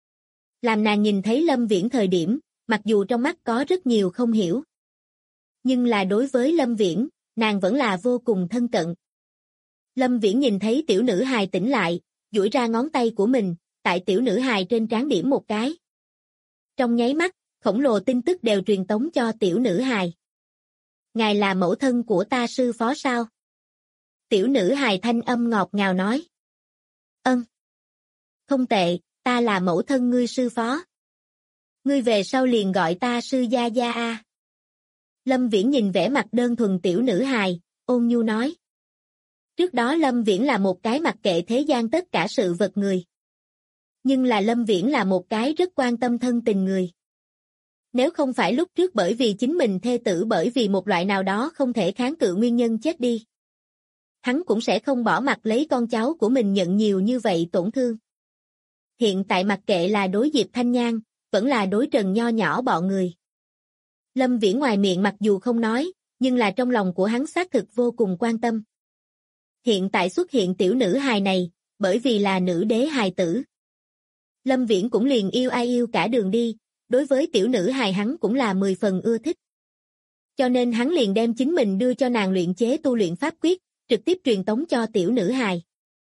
Làm nàng nhìn thấy Lâm Viễn thời điểm, mặc dù trong mắt có rất nhiều không hiểu. Nhưng là đối với Lâm Viễn, nàng vẫn là vô cùng thân cận. Lâm Viễn nhìn thấy tiểu nữ hài tỉnh lại, duỗi ra ngón tay của mình, tại tiểu nữ hài trên trán điểm một cái. Trong nháy mắt, khổng lồ tin tức đều truyền tống cho tiểu nữ hài. Ngài là mẫu thân của ta sư phó sao? Tiểu nữ hài thanh âm ngọt ngào nói. Ân. Không tệ, ta là mẫu thân ngươi sư phó. Ngươi về sau liền gọi ta sư gia gia a. Lâm Viễn nhìn vẻ mặt đơn thuần tiểu nữ hài, ôn nhu nói. Trước đó Lâm Viễn là một cái mặc kệ thế gian tất cả sự vật người. Nhưng là Lâm Viễn là một cái rất quan tâm thân tình người. Nếu không phải lúc trước bởi vì chính mình thê tử bởi vì một loại nào đó không thể kháng cự nguyên nhân chết đi. Hắn cũng sẽ không bỏ mặc lấy con cháu của mình nhận nhiều như vậy tổn thương. Hiện tại mặc kệ là đối Diệp Thanh Nhan, vẫn là đối Trần nho nhỏ bọn người. Lâm Viễn ngoài miệng mặc dù không nói, nhưng là trong lòng của hắn xác thực vô cùng quan tâm. Hiện tại xuất hiện tiểu nữ hài này, bởi vì là nữ đế hài tử. Lâm Viễn cũng liền yêu ai yêu cả đường đi, đối với tiểu nữ hài hắn cũng là 10 phần ưa thích. Cho nên hắn liền đem chính mình đưa cho nàng luyện chế tu luyện pháp quyết, trực tiếp truyền tống cho tiểu nữ hài.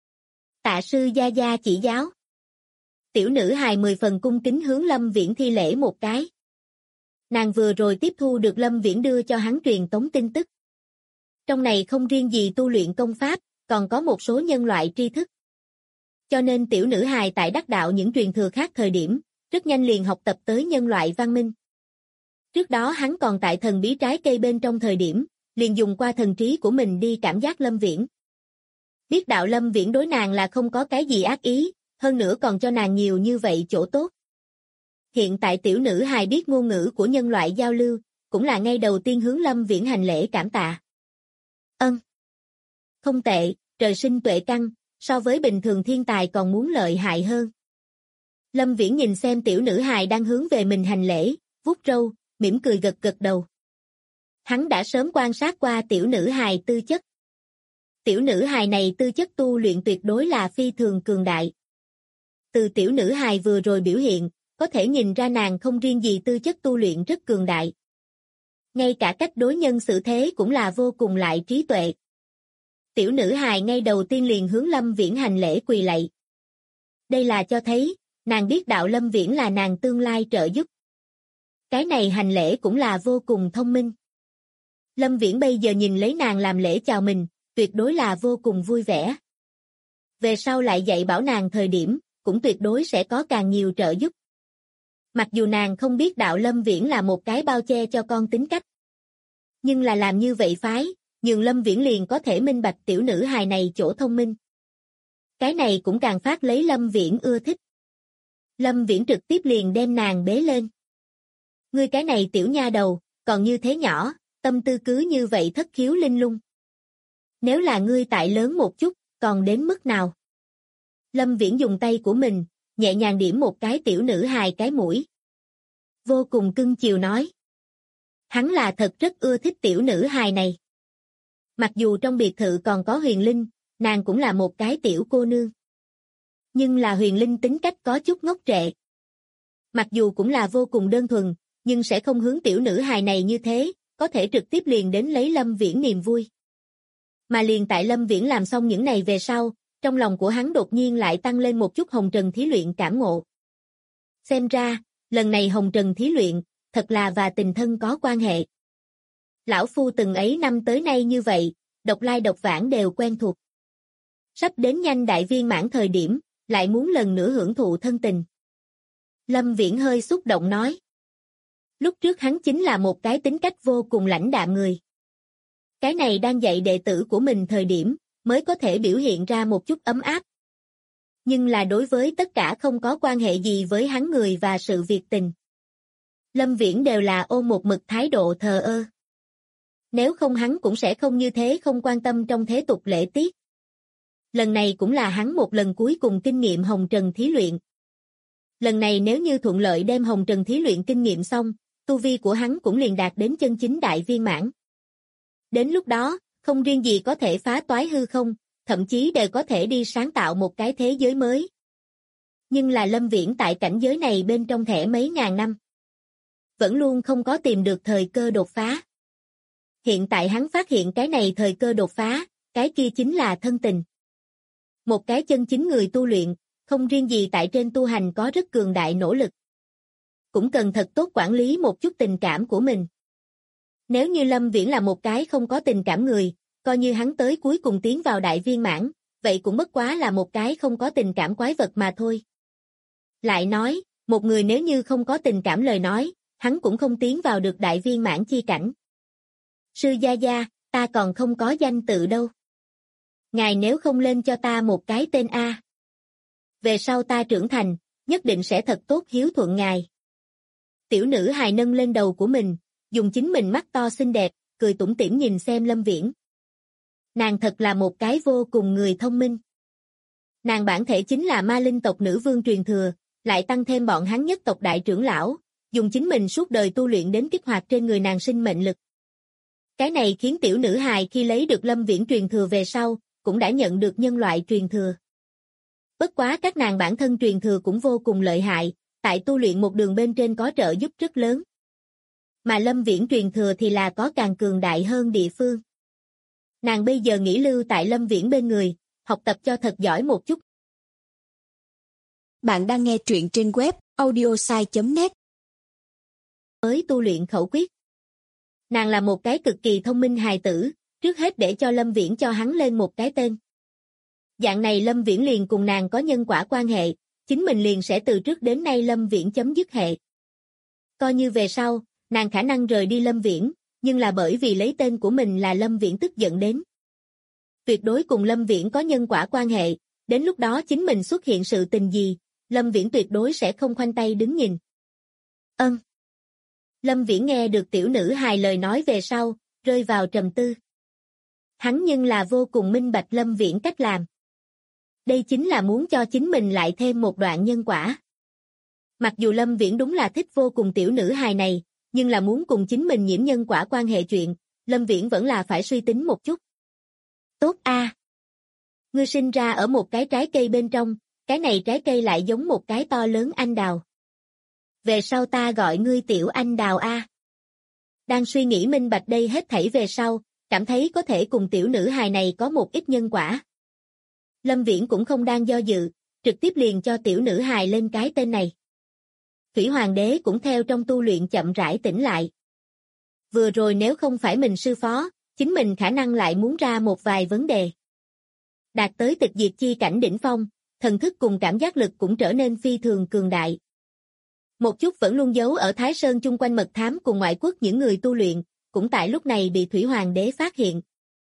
Tạ sư gia gia chỉ giáo. Tiểu nữ hài 10 phần cung kính hướng Lâm Viễn thi lễ một cái. Nàng vừa rồi tiếp thu được Lâm Viễn đưa cho hắn truyền tống tin tức. Trong này không riêng gì tu luyện công pháp, còn có một số nhân loại tri thức. Cho nên tiểu nữ hài tại đắc đạo những truyền thừa khác thời điểm, rất nhanh liền học tập tới nhân loại văn minh. Trước đó hắn còn tại thần bí trái cây bên trong thời điểm, liền dùng qua thần trí của mình đi cảm giác Lâm Viễn. Biết đạo Lâm Viễn đối nàng là không có cái gì ác ý, hơn nữa còn cho nàng nhiều như vậy chỗ tốt. Hiện tại tiểu nữ hài biết ngôn ngữ của nhân loại giao lưu, cũng là ngay đầu tiên hướng Lâm Viễn hành lễ cảm tạ. Ân. Không tệ, trời sinh tuệ căn, so với bình thường thiên tài còn muốn lợi hại hơn. Lâm Viễn nhìn xem tiểu nữ hài đang hướng về mình hành lễ, vuốt râu, mỉm cười gật gật đầu. Hắn đã sớm quan sát qua tiểu nữ hài tư chất. Tiểu nữ hài này tư chất tu luyện tuyệt đối là phi thường cường đại. Từ tiểu nữ hài vừa rồi biểu hiện, có thể nhìn ra nàng không riêng gì tư chất tu luyện rất cường đại. Ngay cả cách đối nhân xử thế cũng là vô cùng lại trí tuệ. Tiểu nữ hài ngay đầu tiên liền hướng Lâm Viễn hành lễ quỳ lạy. Đây là cho thấy, nàng biết đạo Lâm Viễn là nàng tương lai trợ giúp. Cái này hành lễ cũng là vô cùng thông minh. Lâm Viễn bây giờ nhìn lấy nàng làm lễ chào mình, tuyệt đối là vô cùng vui vẻ. Về sau lại dạy bảo nàng thời điểm, cũng tuyệt đối sẽ có càng nhiều trợ giúp. Mặc dù nàng không biết đạo Lâm Viễn là một cái bao che cho con tính cách. Nhưng là làm như vậy phái, nhưng Lâm Viễn liền có thể minh bạch tiểu nữ hài này chỗ thông minh. Cái này cũng càng phát lấy Lâm Viễn ưa thích. Lâm Viễn trực tiếp liền đem nàng bế lên. Ngươi cái này tiểu nha đầu, còn như thế nhỏ, tâm tư cứ như vậy thất khiếu linh lung. Nếu là ngươi tại lớn một chút, còn đến mức nào? Lâm Viễn dùng tay của mình, nhẹ nhàng điểm một cái tiểu nữ hài cái mũi. Vô cùng cưng chiều nói. Hắn là thật rất ưa thích tiểu nữ hài này. Mặc dù trong biệt thự còn có Huyền Linh, nàng cũng là một cái tiểu cô nương. Nhưng là Huyền Linh tính cách có chút ngốc trệ. Mặc dù cũng là vô cùng đơn thuần, nhưng sẽ không hướng tiểu nữ hài này như thế, có thể trực tiếp liền đến lấy Lâm Viễn niềm vui. Mà liền tại Lâm Viễn làm xong những này về sau, trong lòng của hắn đột nhiên lại tăng lên một chút hồng trần thí luyện cảm ngộ. Xem ra, lần này hồng trần thí luyện, thật là và tình thân có quan hệ. Lão Phu từng ấy năm tới nay như vậy, độc lai độc vãng đều quen thuộc. Sắp đến nhanh đại viên mãn thời điểm, lại muốn lần nữa hưởng thụ thân tình. Lâm Viễn hơi xúc động nói. Lúc trước hắn chính là một cái tính cách vô cùng lãnh đạm người. Cái này đang dạy đệ tử của mình thời điểm, mới có thể biểu hiện ra một chút ấm áp. Nhưng là đối với tất cả không có quan hệ gì với hắn người và sự việc tình. Lâm Viễn đều là ôm một mực thái độ thờ ơ. Nếu không hắn cũng sẽ không như thế không quan tâm trong thế tục lễ tiết. Lần này cũng là hắn một lần cuối cùng kinh nghiệm hồng trần thí luyện. Lần này nếu như thuận lợi đem hồng trần thí luyện kinh nghiệm xong, tu vi của hắn cũng liền đạt đến chân chính đại viên mãn. Đến lúc đó, không riêng gì có thể phá toái hư không, thậm chí đều có thể đi sáng tạo một cái thế giới mới. Nhưng là Lâm Viễn tại cảnh giới này bên trong thẻ mấy ngàn năm. Vẫn luôn không có tìm được thời cơ đột phá. Hiện tại hắn phát hiện cái này thời cơ đột phá, cái kia chính là thân tình. Một cái chân chính người tu luyện, không riêng gì tại trên tu hành có rất cường đại nỗ lực. Cũng cần thật tốt quản lý một chút tình cảm của mình. Nếu như Lâm Viễn là một cái không có tình cảm người, coi như hắn tới cuối cùng tiến vào đại viên mãn, vậy cũng bất quá là một cái không có tình cảm quái vật mà thôi. Lại nói, một người nếu như không có tình cảm lời nói, hắn cũng không tiến vào được đại viên mãn chi cảnh. Sư gia gia, ta còn không có danh tự đâu. Ngài nếu không lên cho ta một cái tên A. Về sau ta trưởng thành, nhất định sẽ thật tốt hiếu thuận ngài. Tiểu nữ hài nâng lên đầu của mình, dùng chính mình mắt to xinh đẹp, cười tủm tỉm nhìn xem Lâm Viễn. Nàng thật là một cái vô cùng người thông minh. Nàng bản thể chính là ma linh tộc nữ vương truyền thừa, lại tăng thêm bọn hắn nhất tộc đại trưởng lão, dùng chính mình suốt đời tu luyện đến kích hoạt trên người nàng sinh mệnh lực. Cái này khiến tiểu nữ hài khi lấy được Lâm Viễn truyền thừa về sau, cũng đã nhận được nhân loại truyền thừa. Bất quá các nàng bản thân truyền thừa cũng vô cùng lợi hại, tại tu luyện một đường bên trên có trợ giúp rất lớn. Mà Lâm Viễn truyền thừa thì là có càng cường đại hơn địa phương. Nàng bây giờ nghỉ lưu tại Lâm Viễn bên người, học tập cho thật giỏi một chút. Bạn đang nghe truyện trên web audiosai.net. Mới tu luyện khẩu quyết. Nàng là một cái cực kỳ thông minh hài tử, trước hết để cho Lâm Viễn cho hắn lên một cái tên. Dạng này Lâm Viễn liền cùng nàng có nhân quả quan hệ, chính mình liền sẽ từ trước đến nay Lâm Viễn chấm dứt hệ. Coi như về sau, nàng khả năng rời đi Lâm Viễn, nhưng là bởi vì lấy tên của mình là Lâm Viễn tức giận đến. Tuyệt đối cùng Lâm Viễn có nhân quả quan hệ, đến lúc đó chính mình xuất hiện sự tình gì, Lâm Viễn tuyệt đối sẽ không khoanh tay đứng nhìn. Lâm Viễn nghe được tiểu nữ hài lời nói về sau, rơi vào trầm tư. Hắn nhưng là vô cùng minh bạch Lâm Viễn cách làm. Đây chính là muốn cho chính mình lại thêm một đoạn nhân quả. Mặc dù Lâm Viễn đúng là thích vô cùng tiểu nữ hài này, nhưng là muốn cùng chính mình nhiễm nhân quả quan hệ chuyện, Lâm Viễn vẫn là phải suy tính một chút. Tốt a. Ngươi sinh ra ở một cái trái cây bên trong, cái này trái cây lại giống một cái to lớn anh đào. Về sau ta gọi ngươi tiểu anh đào a. Đang suy nghĩ minh bạch đây hết thảy về sau, cảm thấy có thể cùng tiểu nữ hài này có một ít nhân quả. Lâm Viễn cũng không đang do dự, trực tiếp liền cho tiểu nữ hài lên cái tên này. Thủy Hoàng đế cũng theo trong tu luyện chậm rãi tỉnh lại. Vừa rồi nếu không phải mình sư phó, chính mình khả năng lại muốn ra một vài vấn đề. Đạt tới tịch diệt chi cảnh đỉnh phong, thần thức cùng cảm giác lực cũng trở nên phi thường cường đại. Một chút vẫn luôn giấu ở Thái Sơn chung quanh mật thám cùng ngoại quốc những người tu luyện, cũng tại lúc này bị Thủy Hoàng đế phát hiện.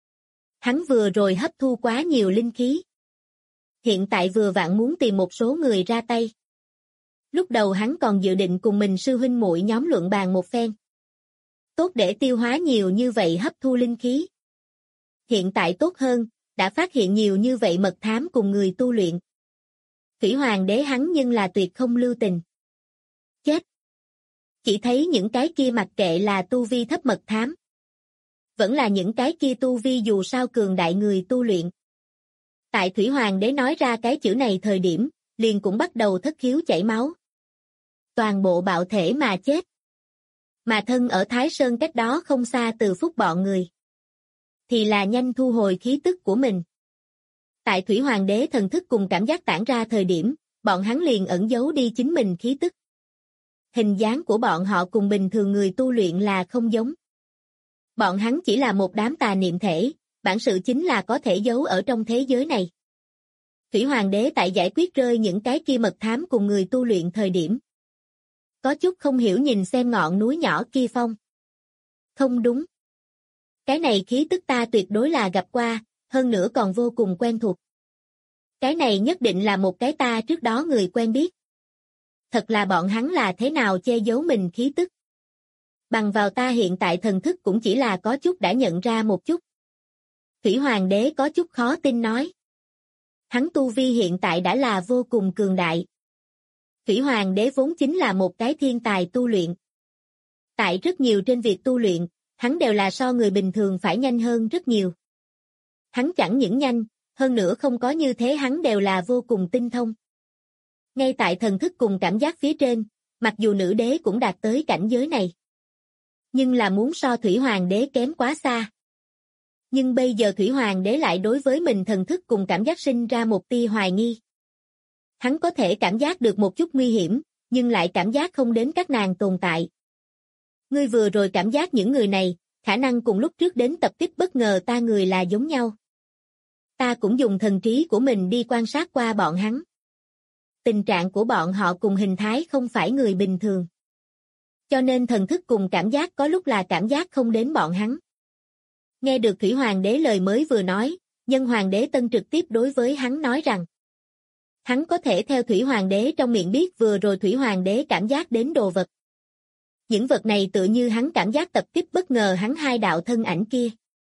Hắn vừa rồi hấp thu quá nhiều linh khí. Hiện tại vừa vặn muốn tìm một số người ra tay. Lúc đầu hắn còn dự định cùng mình sư huynh muội nhóm luận bàn một phen. Tốt để tiêu hóa nhiều như vậy hấp thu linh khí. Hiện tại tốt hơn, đã phát hiện nhiều như vậy mật thám cùng người tu luyện. Thủy Hoàng đế hắn nhưng là tuyệt không lưu tình. Chết! Chỉ thấy những cái kia mặc kệ là tu vi thấp mật thám. Vẫn là những cái kia tu vi dù sao cường đại người tu luyện. Tại Thủy Hoàng đế nói ra cái chữ này thời điểm, liền cũng bắt đầu thất khiếu chảy máu. Toàn bộ bạo thể mà chết. Mà thân ở Thái Sơn cách đó không xa Từ Phúc bọn người. Thì là nhanh thu hồi khí tức của mình. Tại Thủy Hoàng đế thần thức cùng cảm giác tản ra thời điểm, bọn hắn liền ẩn giấu đi chính mình khí tức. Hình dáng của bọn họ cùng bình thường người tu luyện là không giống. Bọn hắn chỉ là một đám tà niệm thể, bản sự chính là có thể giấu ở trong thế giới này. Thủy Hoàng đế tại giải quyết rơi những cái kia mật thám cùng người tu luyện thời điểm. Có chút không hiểu nhìn xem ngọn núi nhỏ kia phong. Không đúng. Cái này khí tức ta tuyệt đối là gặp qua, hơn nữa còn vô cùng quen thuộc. Cái này nhất định là một cái ta trước đó người quen biết. Thật là bọn hắn là thế nào che giấu mình khí tức. Bằng vào ta hiện tại thần thức cũng chỉ là có chút đã nhận ra một chút. Thủy Hoàng đế có chút khó tin nói. Hắn tu vi hiện tại đã là vô cùng cường đại. Thủy Hoàng đế vốn chính là một cái thiên tài tu luyện. Tại rất nhiều trên việc tu luyện, hắn đều là so người bình thường phải nhanh hơn rất nhiều. Hắn chẳng những nhanh, hơn nữa không có như thế hắn đều là vô cùng tinh thông. Ngay tại thần thức cùng cảm giác phía trên, mặc dù nữ đế cũng đạt tới cảnh giới này. Nhưng là muốn so Thủy Hoàng đế kém quá xa. Nhưng bây giờ Thủy Hoàng đế lại đối với mình thần thức cùng cảm giác sinh ra một tia hoài nghi. Hắn có thể cảm giác được một chút nguy hiểm, nhưng lại cảm giác không đến các nàng tồn tại. Ngươi vừa rồi cảm giác những người này, khả năng cùng lúc trước đến tập kích bất ngờ ta người là giống nhau. Ta cũng dùng thần trí của mình đi quan sát qua bọn hắn. Tình trạng của bọn họ cùng hình thái không phải người bình thường. Cho nên thần thức cùng cảm giác có lúc là cảm giác không đến bọn hắn. Nghe được Thủy Hoàng đế lời mới vừa nói, Nhân Hoàng đế Tân trực tiếp đối với hắn nói rằng hắn có thể theo Thủy Hoàng đế trong miệng biết vừa rồi Thủy Hoàng đế cảm giác đến đồ vật. Những vật này tựa như hắn cảm giác tập kích bất ngờ hắn hai đạo thân ảnh kia.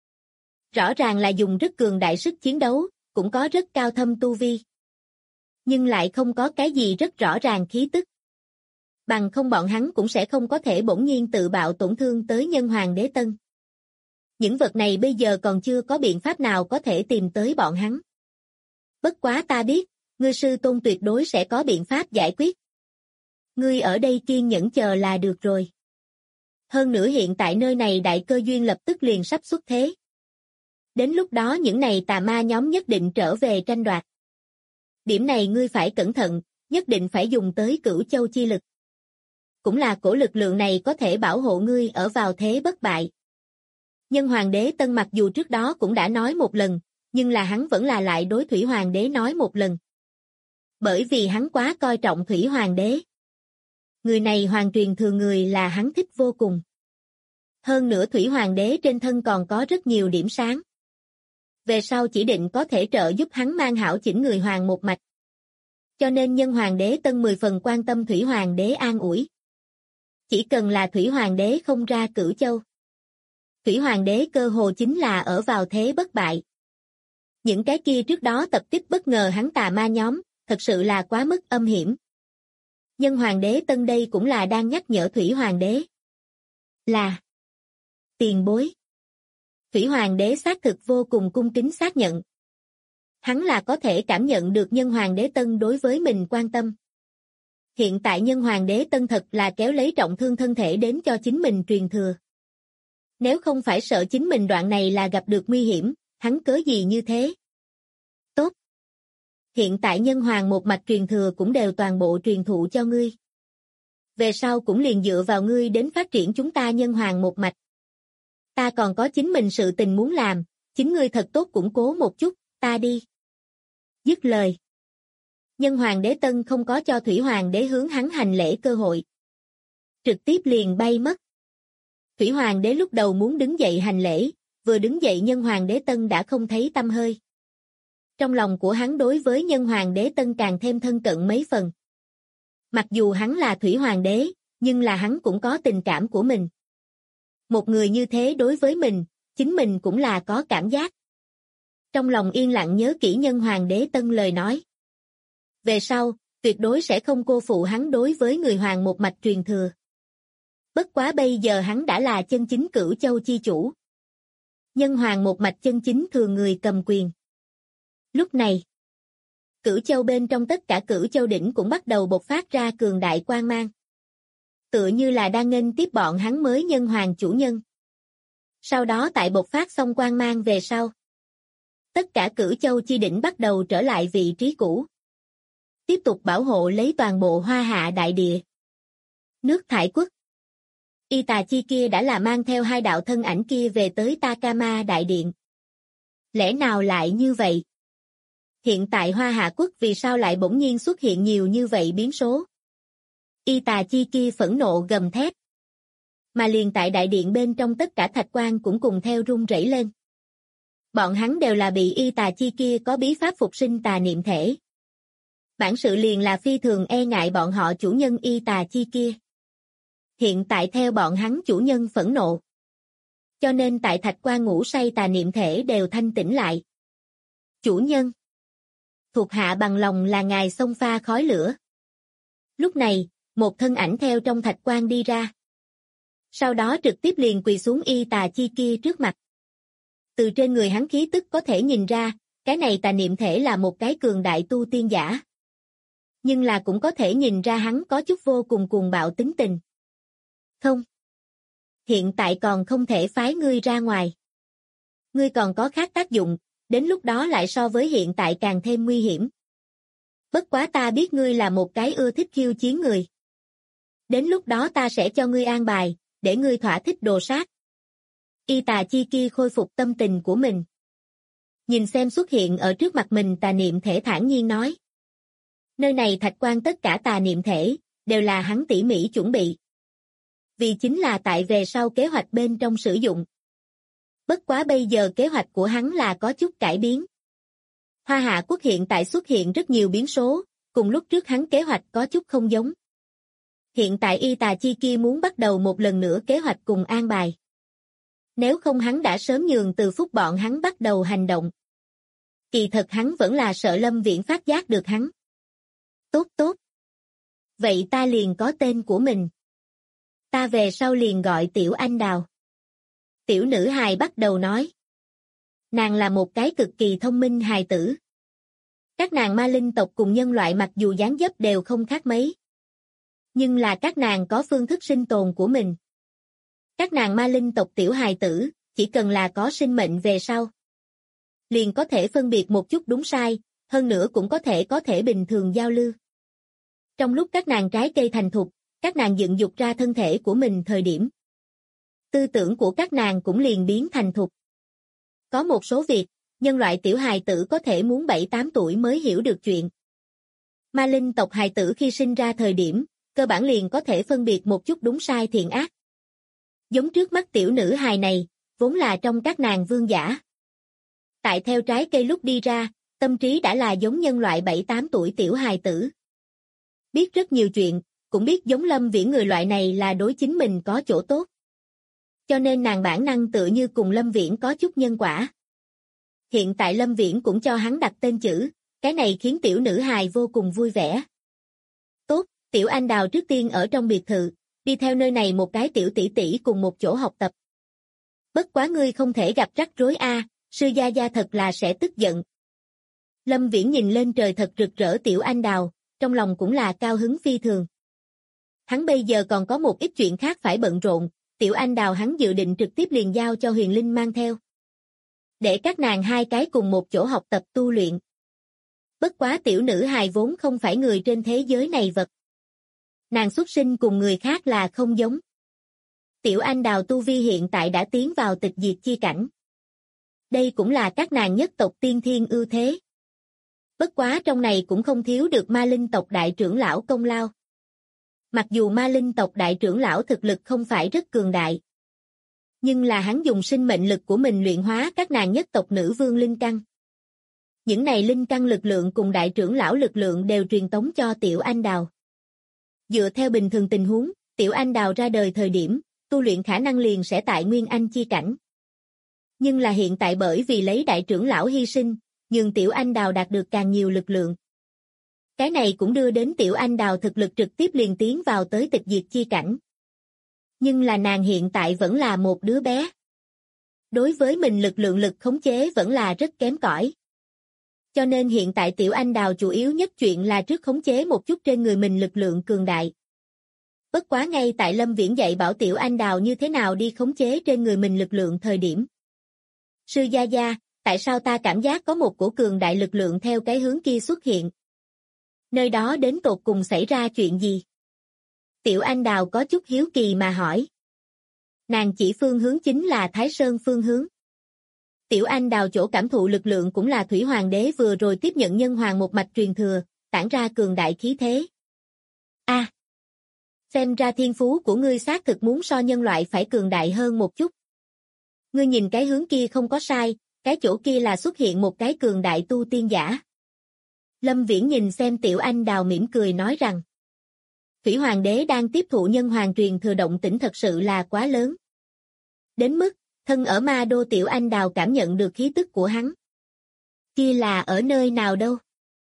Rõ ràng là dùng rất cường đại sức chiến đấu, cũng có rất cao thâm tu vi. Nhưng lại không có cái gì rất rõ ràng khí tức. Bằng không bọn hắn cũng sẽ không có thể bỗng nhiên tự bạo tổn thương tới Nhân Hoàng đế Tân. Những vật này bây giờ còn chưa có biện pháp nào có thể tìm tới bọn hắn. Bất quá ta biết, ngươi sư tôn tuyệt đối sẽ có biện pháp giải quyết. Ngươi ở đây kiên nhẫn chờ là được rồi. Hơn nữa hiện tại nơi này đại cơ duyên lập tức liền sắp xuất thế. Đến lúc đó những này tà ma nhóm nhất định trở về tranh đoạt. Điểm này ngươi phải cẩn thận, nhất định phải dùng tới Cửu Châu chi lực. Cũng là cổ lực lượng này có thể bảo hộ ngươi ở vào thế bất bại. Nhân Hoàng đế Tân mặc dù trước đó cũng đã nói một lần, nhưng là hắn vẫn là lại đối Thủy Hoàng đế nói một lần. Bởi vì hắn quá coi trọng Thủy Hoàng đế. Người này hoàng truyền thừa người là hắn thích vô cùng. Hơn nữa Thủy Hoàng đế trên thân còn có rất nhiều điểm sáng. Về sau chỉ định có thể trợ giúp hắn mang hảo chỉnh người hoàng một mạch. Cho nên Nhân Hoàng đế Tân 10 phần quan tâm Thủy Hoàng đế an ủi. Chỉ cần là Thủy Hoàng đế không ra Cửu Châu. Thủy Hoàng đế cơ hồ chính là ở vào thế bất bại. Những cái kia trước đó tập kích bất ngờ hắn tà ma nhóm, thật sự là quá mức âm hiểm. Nhân Hoàng đế Tân đây cũng là đang nhắc nhở Thủy Hoàng đế. Là tiền bối. Thủy Hoàng đế xác thực vô cùng cung kính xác nhận. Hắn là có thể cảm nhận được Nhân Hoàng đế Tân đối với mình quan tâm. Hiện tại Nhân Hoàng đế Tân thật là kéo lấy trọng thương thân thể đến cho chính mình truyền thừa. Nếu không phải sợ chính mình đoạn này là gặp được nguy hiểm, hắn cớ gì như thế? Tốt. Hiện tại Nhân Hoàng một mạch truyền thừa cũng đều toàn bộ truyền thụ cho ngươi. Về sau cũng liền dựa vào ngươi đến phát triển chúng ta Nhân Hoàng một mạch. Ta còn có chính mình sự tình muốn làm, chính ngươi thật tốt củng cố một chút, ta đi. Dứt lời. Nhân Hoàng đế Tân không có cho Thủy Hoàng đế hướng hắn hành lễ cơ hội. Trực tiếp liền bay mất. Thủy Hoàng đế lúc đầu muốn đứng dậy hành lễ, vừa đứng dậy Nhân Hoàng Đế Tân đã không thấy tăm hơi. Trong lòng của hắn đối với Nhân Hoàng Đế Tân càng thêm thân cận mấy phần. Mặc dù hắn là Thủy Hoàng Đế, nhưng là hắn cũng có tình cảm của mình. Một người như thế đối với mình, chính mình cũng là có cảm giác. Trong lòng yên lặng nhớ kỹ Nhân Hoàng Đế Tân lời nói. Về sau, tuyệt đối sẽ không cô phụ hắn đối với người hoàng một mạch truyền thừa. Bất quá bây giờ hắn đã là chân chính Cửu Châu chi chủ. Nhân Hoàng một mạch chân chính thường người cầm quyền. Lúc này, Cửu Châu bên trong tất cả Cửu Châu đỉnh cũng bắt đầu bộc phát ra cường đại quang mang. Tựa như là đang nghênh tiếp bọn hắn mới Nhân Hoàng chủ nhân. Sau đó tại bộc phát xong quang mang về sau, tất cả Cửu Châu chi đỉnh bắt đầu trở lại vị trí cũ. Tiếp tục bảo hộ lấy toàn bộ Hoa Hạ đại địa. Nước Thải Quốc. Y Tà Chi kia đã là mang theo hai đạo thân ảnh kia về tới Takama đại điện. Lẽ nào lại như vậy? Hiện tại Hoa Hạ Quốc vì sao lại bỗng nhiên xuất hiện nhiều như vậy biến số? Y Tà Chi kia phẫn nộ gầm thét. Mà liền tại đại điện bên trong tất cả thạch quan cũng cùng theo rung rẩy lên. Bọn hắn đều là bị Y Tà Chi kia có bí pháp phục sinh tà niệm thể. Bản sự liền là phi thường e ngại bọn họ chủ nhân Y Tà Chi kia. Hiện tại theo bọn hắn chủ nhân phẫn nộ. Cho nên tại thạch quan ngủ say tà niệm thể đều thanh tĩnh lại. Chủ nhân. Thuộc hạ bằng lòng là ngài xông pha khói lửa. Lúc này, một thân ảnh theo trong thạch quan đi ra. Sau đó trực tiếp liền quỳ xuống Y Tà Chi kia trước mặt. Từ trên người hắn khí tức có thể nhìn ra, cái này tà niệm thể là một cái cường đại tu tiên giả. Nhưng là cũng có thể nhìn ra hắn có chút vô cùng cuồng bạo tính tình. Không. Hiện tại còn không thể phái ngươi ra ngoài. Ngươi còn có khác tác dụng, đến lúc đó lại so với hiện tại càng thêm nguy hiểm. Bất quá ta biết ngươi là một cái ưa thích khiêu chiến người. Đến lúc đó ta sẽ cho ngươi an bài, để ngươi thỏa thích đồ sát. Y Tà Chi kia khôi phục tâm tình của mình. Nhìn xem xuất hiện ở trước mặt mình tà niệm thể thản nhiên nói. Nơi này thạch quan tất cả tà niệm thể, đều là hắn tỉ mỉ chuẩn bị. Vì chính là tại về sau kế hoạch bên trong sử dụng. Bất quá bây giờ kế hoạch của hắn là có chút cải biến. Hoa Hạ Quốc hiện tại xuất hiện rất nhiều biến số, cùng lúc trước hắn kế hoạch có chút không giống. Hiện tại Y Tà Chi kia muốn bắt đầu một lần nữa kế hoạch cùng an bài. Nếu không hắn đã sớm nhường từ phút bọn hắn bắt đầu hành động. Kỳ thật hắn vẫn là sợ Lâm Viễn phát giác được hắn. Tốt tốt. Vậy ta liền có tên của mình. Ta về sau liền gọi Tiểu Anh Đào. Tiểu nữ hài bắt đầu nói. Nàng là một cái cực kỳ thông minh hài tử. Các nàng ma linh tộc cùng nhân loại mặc dù dáng dấp đều không khác mấy. Nhưng là các nàng có phương thức sinh tồn của mình. Các nàng ma linh tộc tiểu hài tử, chỉ cần là có sinh mệnh về sau. Liền có thể phân biệt một chút đúng sai, hơn nữa cũng có thể bình thường giao lưu. Trong lúc các nàng trái cây thành thục, các nàng dựng dục ra thân thể của mình thời điểm. Tư tưởng của các nàng cũng liền biến thành thục. Có một số việc, nhân loại tiểu hài tử có thể muốn 7-8 tuổi mới hiểu được chuyện. Ma linh tộc hài tử khi sinh ra thời điểm, cơ bản liền có thể phân biệt một chút đúng sai thiện ác. Giống trước mắt tiểu nữ hài này, vốn là trong các nàng vương giả. Tại theo trái cây lúc đi ra, tâm trí đã là giống nhân loại 7-8 tuổi tiểu hài tử. Biết rất nhiều chuyện, cũng biết giống Lâm Viễn người loại này là đối chính mình có chỗ tốt. Cho nên nàng bản năng tựa như cùng Lâm Viễn có chút nhân quả. Hiện tại Lâm Viễn cũng cho hắn đặt tên chữ, cái này khiến tiểu nữ hài vô cùng vui vẻ. Tốt, tiểu anh đào trước tiên ở trong biệt thự, đi theo nơi này một cái tiểu tỷ tỷ cùng một chỗ học tập. Bất quá ngươi không thể gặp rắc rối a, sư gia gia thật là sẽ tức giận. Lâm Viễn nhìn lên trời thật rực rỡ tiểu anh đào, trong lòng cũng là cao hứng phi thường. Hắn bây giờ còn có một ít chuyện khác phải bận rộn, tiểu anh đào hắn dự định trực tiếp liền giao cho Huyền Linh mang theo. Để các nàng hai cái cùng một chỗ học tập tu luyện. Bất quá tiểu nữ hài vốn không phải người trên thế giới này vật. Nàng xuất sinh cùng người khác là không giống. Tiểu anh đào tu vi hiện tại đã tiến vào tịch diệt chi cảnh. Đây cũng là các nàng nhất tộc tiên thiên ưu thế. Bất quá trong này cũng không thiếu được ma linh tộc đại trưởng lão công lao. Mặc dù ma linh tộc đại trưởng lão thực lực không phải rất cường đại. Nhưng là hắn dùng sinh mệnh lực của mình luyện hóa các nàng nhất tộc nữ vương linh căn. Những này linh căn lực lượng cùng đại trưởng lão lực lượng đều truyền tống cho Tiểu Anh Đào. Dựa theo bình thường tình huống, Tiểu Anh Đào ra đời thời điểm, tu luyện khả năng liền sẽ tại Nguyên Anh chi cảnh. Nhưng là hiện tại bởi vì lấy đại trưởng lão hy sinh, nhưng Tiểu Anh Đào đạt được càng nhiều lực lượng. Cái này cũng đưa đến Tiểu Anh Đào thực lực trực tiếp liền tiến vào tới tịch diệt chi cảnh. Nhưng là nàng hiện tại vẫn là một đứa bé. Đối với mình lực khống chế vẫn là rất kém cỏi. Cho nên hiện tại Tiểu Anh Đào chủ yếu nhất chuyện là trước khống chế một chút trên người mình lực lượng cường đại. Bất quá ngay tại Lâm Viễn dạy bảo Tiểu Anh Đào như thế nào đi khống chế trên người mình lực lượng thời điểm. Sư gia gia, tại sao ta cảm giác có một cổ cường đại lực lượng theo cái hướng kia xuất hiện? Nơi đó đến tột cùng xảy ra chuyện gì? Tiểu Anh Đào có chút hiếu kỳ mà hỏi. Nàng chỉ phương hướng chính là Thái Sơn phương hướng. Tiểu Anh Đào chỗ cảm thụ lực lượng cũng là Thủy Hoàng đế vừa rồi tiếp nhận nhân hoàng một mạch truyền thừa, tản ra cường đại khí thế. A, xem ra thiên phú của ngươi xác thực muốn so nhân loại phải cường đại hơn một chút. Ngươi nhìn cái hướng kia không có sai, cái chỗ kia là xuất hiện một cái cường đại tu tiên giả. Lâm Viễn nhìn xem Tiểu Anh Đào mỉm cười nói rằng, Thủy Hoàng đế đang tiếp thụ nhân hoàng truyền thừa động tĩnh thật sự là quá lớn. Đến mức, thân ở Ma Đô Tiểu Anh Đào cảm nhận được khí tức của hắn. Kia là ở nơi nào đâu?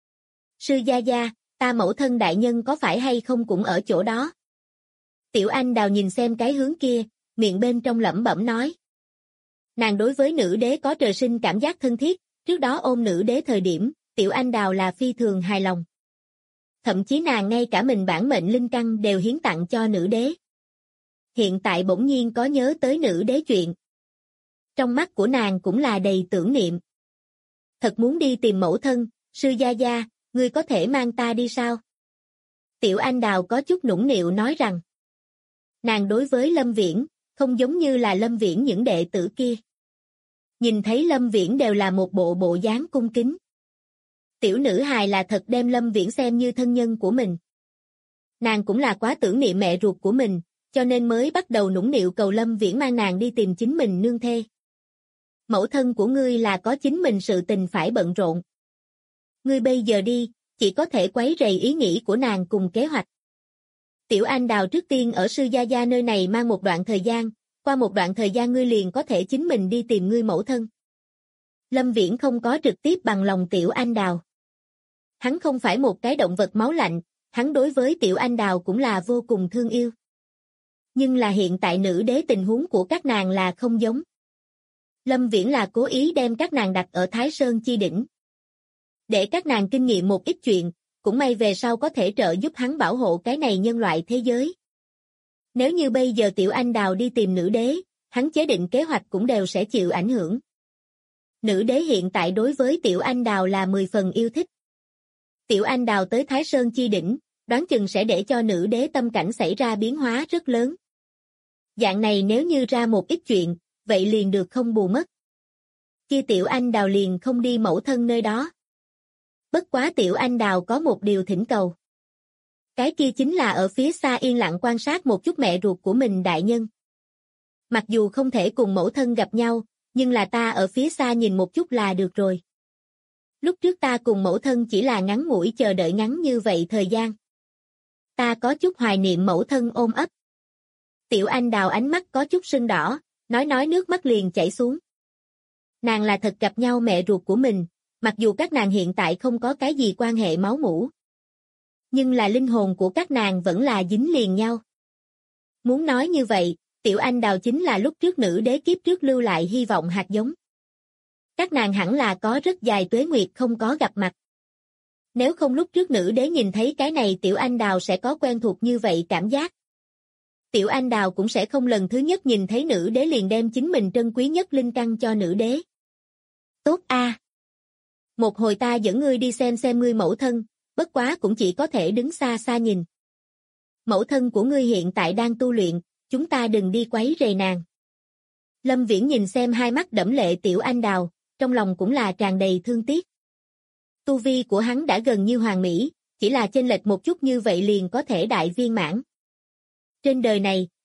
Sư gia gia, ta mẫu thân đại nhân có phải hay không cũng ở chỗ đó? Tiểu Anh Đào nhìn xem cái hướng kia, miệng bên trong lẩm bẩm nói. Nàng đối với nữ đế có trời sinh cảm giác thân thiết, trước đó ôm nữ đế thời điểm, Tiểu Anh Đào là phi thường hài lòng. Thậm chí nàng ngay cả mình bản mệnh linh căn đều hiến tặng cho nữ đế. Hiện tại bỗng nhiên có nhớ tới nữ đế chuyện. Trong mắt của nàng cũng là đầy tưởng niệm. Thật muốn đi tìm mẫu thân, sư gia gia, ngươi có thể mang ta đi sao? Tiểu Anh Đào có chút nũng nịu nói rằng. Nàng đối với Lâm Viễn, không giống như là Lâm Viễn những đệ tử kia. Nhìn thấy Lâm Viễn đều là một bộ dáng cung kính. Tiểu nữ hài là thật đem Lâm Viễn xem như thân nhân của mình. Nàng cũng là quá tưởng niệm mẹ ruột của mình, cho nên mới bắt đầu nũng nịu cầu Lâm Viễn mang nàng đi tìm chính mình nương thê. Mẫu thân của ngươi là có chính mình sự tình phải bận rộn. Ngươi bây giờ đi, chỉ có thể quấy rầy ý nghĩ của nàng cùng kế hoạch. Tiểu Anh Đào trước tiên ở sư gia gia nơi này mang một đoạn thời gian, qua một đoạn thời gian ngươi liền có thể chính mình đi tìm ngươi mẫu thân. Lâm Viễn không có trực tiếp bằng lòng Tiểu Anh Đào. Hắn không phải một cái động vật máu lạnh, hắn đối với Tiểu Anh Đào cũng là vô cùng thương yêu. Nhưng là hiện tại nữ đế tình huống của các nàng là không giống. Lâm Viễn là cố ý đem các nàng đặt ở Thái Sơn chi đỉnh. Để các nàng kinh nghiệm một ít chuyện, cũng may về sau có thể trợ giúp hắn bảo hộ cái này nhân loại thế giới. Nếu như bây giờ Tiểu Anh Đào đi tìm nữ đế, hắn chế định kế hoạch cũng đều sẽ chịu ảnh hưởng. Nữ đế hiện tại đối với Tiểu Anh Đào là 10 phần yêu thích. Tiểu Anh Đào tới Thái Sơn chi đỉnh, đoán chừng sẽ để cho nữ đế tâm cảnh xảy ra biến hóa rất lớn. Dạng này nếu như ra một ít chuyện, vậy liền được không bù mất. Kia Tiểu Anh Đào liền không đi mẫu thân nơi đó. Bất quá Tiểu Anh Đào có một điều thỉnh cầu. Cái kia chính là ở phía xa yên lặng quan sát một chút mẹ ruột của mình đại nhân. Mặc dù không thể cùng mẫu thân gặp nhau, nhưng là ta ở phía xa nhìn một chút là được rồi. Lúc trước ta cùng mẫu thân chỉ là ngắn ngủi chờ đợi ngắn như vậy thời gian. Ta có chút hoài niệm mẫu thân ôm ấp. Tiểu Anh Đào ánh mắt có chút sưng đỏ, nói nước mắt liền chảy xuống. Nàng là thật gặp nhau mẹ ruột của mình, mặc dù các nàng hiện tại không có cái gì quan hệ máu mủ. Nhưng là linh hồn của các nàng vẫn là dính liền nhau. Muốn nói như vậy, Tiểu Anh Đào chính là lúc trước nữ đế kiếp trước lưu lại hy vọng hạt giống. Các nàng hẳn là có rất dài tuế nguyệt không có gặp mặt. Nếu không lúc trước nữ đế nhìn thấy cái này Tiểu Anh Đào sẽ có quen thuộc như vậy cảm giác. Tiểu Anh Đào cũng sẽ không lần thứ nhất nhìn thấy nữ đế liền đem chính mình trân quý nhất linh căn cho nữ đế. Tốt a. Một hồi ta dẫn ngươi đi xem ngươi mẫu thân, bất quá cũng chỉ có thể đứng xa xa nhìn. Mẫu thân của ngươi hiện tại đang tu luyện, chúng ta đừng đi quấy rầy nàng. Lâm Viễn nhìn xem hai mắt đẫm lệ Tiểu Anh Đào, trong lòng cũng là tràn đầy thương tiếc. Tu vi của hắn đã gần như hoàn mỹ, chỉ là chênh lệch một chút như vậy liền có thể đại viên mãn. Trên đời này,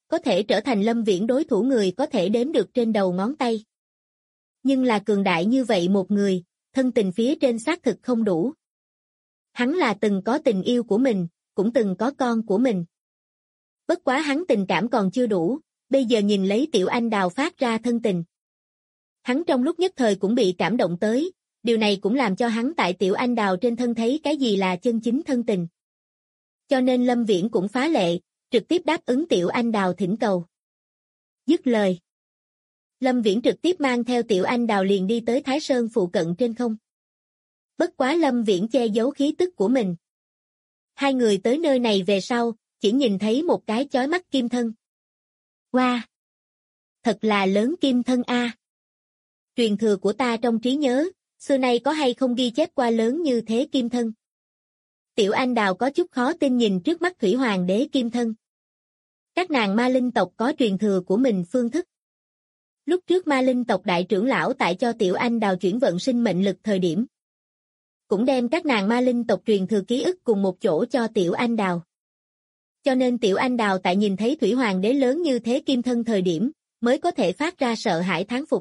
có thể trở thành Lâm Viễn đối thủ người có thể đếm được trên đầu ngón tay. Nhưng là cường đại như vậy một người, thân tình phía trên xác thực không đủ. Hắn là từng có tình yêu của mình, cũng từng có con của mình. Bất quá hắn tình cảm còn chưa đủ, bây giờ nhìn lấy Tiểu Anh Đào phát ra thân tình. Hắn trong lúc nhất thời cũng bị cảm động tới, điều này cũng làm cho hắn tại Tiểu Anh Đào trên thân thấy cái gì là chân chính thân tình. Cho nên Lâm Viễn cũng phá lệ, trực tiếp đáp ứng Tiểu Anh Đào thỉnh cầu. Dứt lời. Lâm Viễn trực tiếp mang theo Tiểu Anh Đào liền đi tới Thái Sơn phụ cận trên không. Bất quá Lâm Viễn che giấu khí tức của mình. Hai người tới nơi này về sau, chỉ nhìn thấy một cái chói mắt kim thân. Wow! Thật là lớn kim thân a. Truyền thừa của ta trong trí nhớ, xưa nay có hay không ghi chép qua lớn như thế kim thân. Tiểu Anh Đào có chút khó tin nhìn trước mắt Thủy Hoàng đế kim thân. Các nàng ma linh tộc có truyền thừa của mình phương thức. Lúc trước ma linh tộc đại trưởng lão tại cho Tiểu Anh Đào chuyển vận sinh mệnh lực thời điểm. Cũng đem các nàng ma linh tộc truyền thừa ký ức cùng một chỗ cho Tiểu Anh Đào. Cho nên Tiểu Anh Đào tại nhìn thấy Thủy Hoàng đế lớn như thế kim thân thời điểm, mới có thể phát ra sợ hãi thán phục.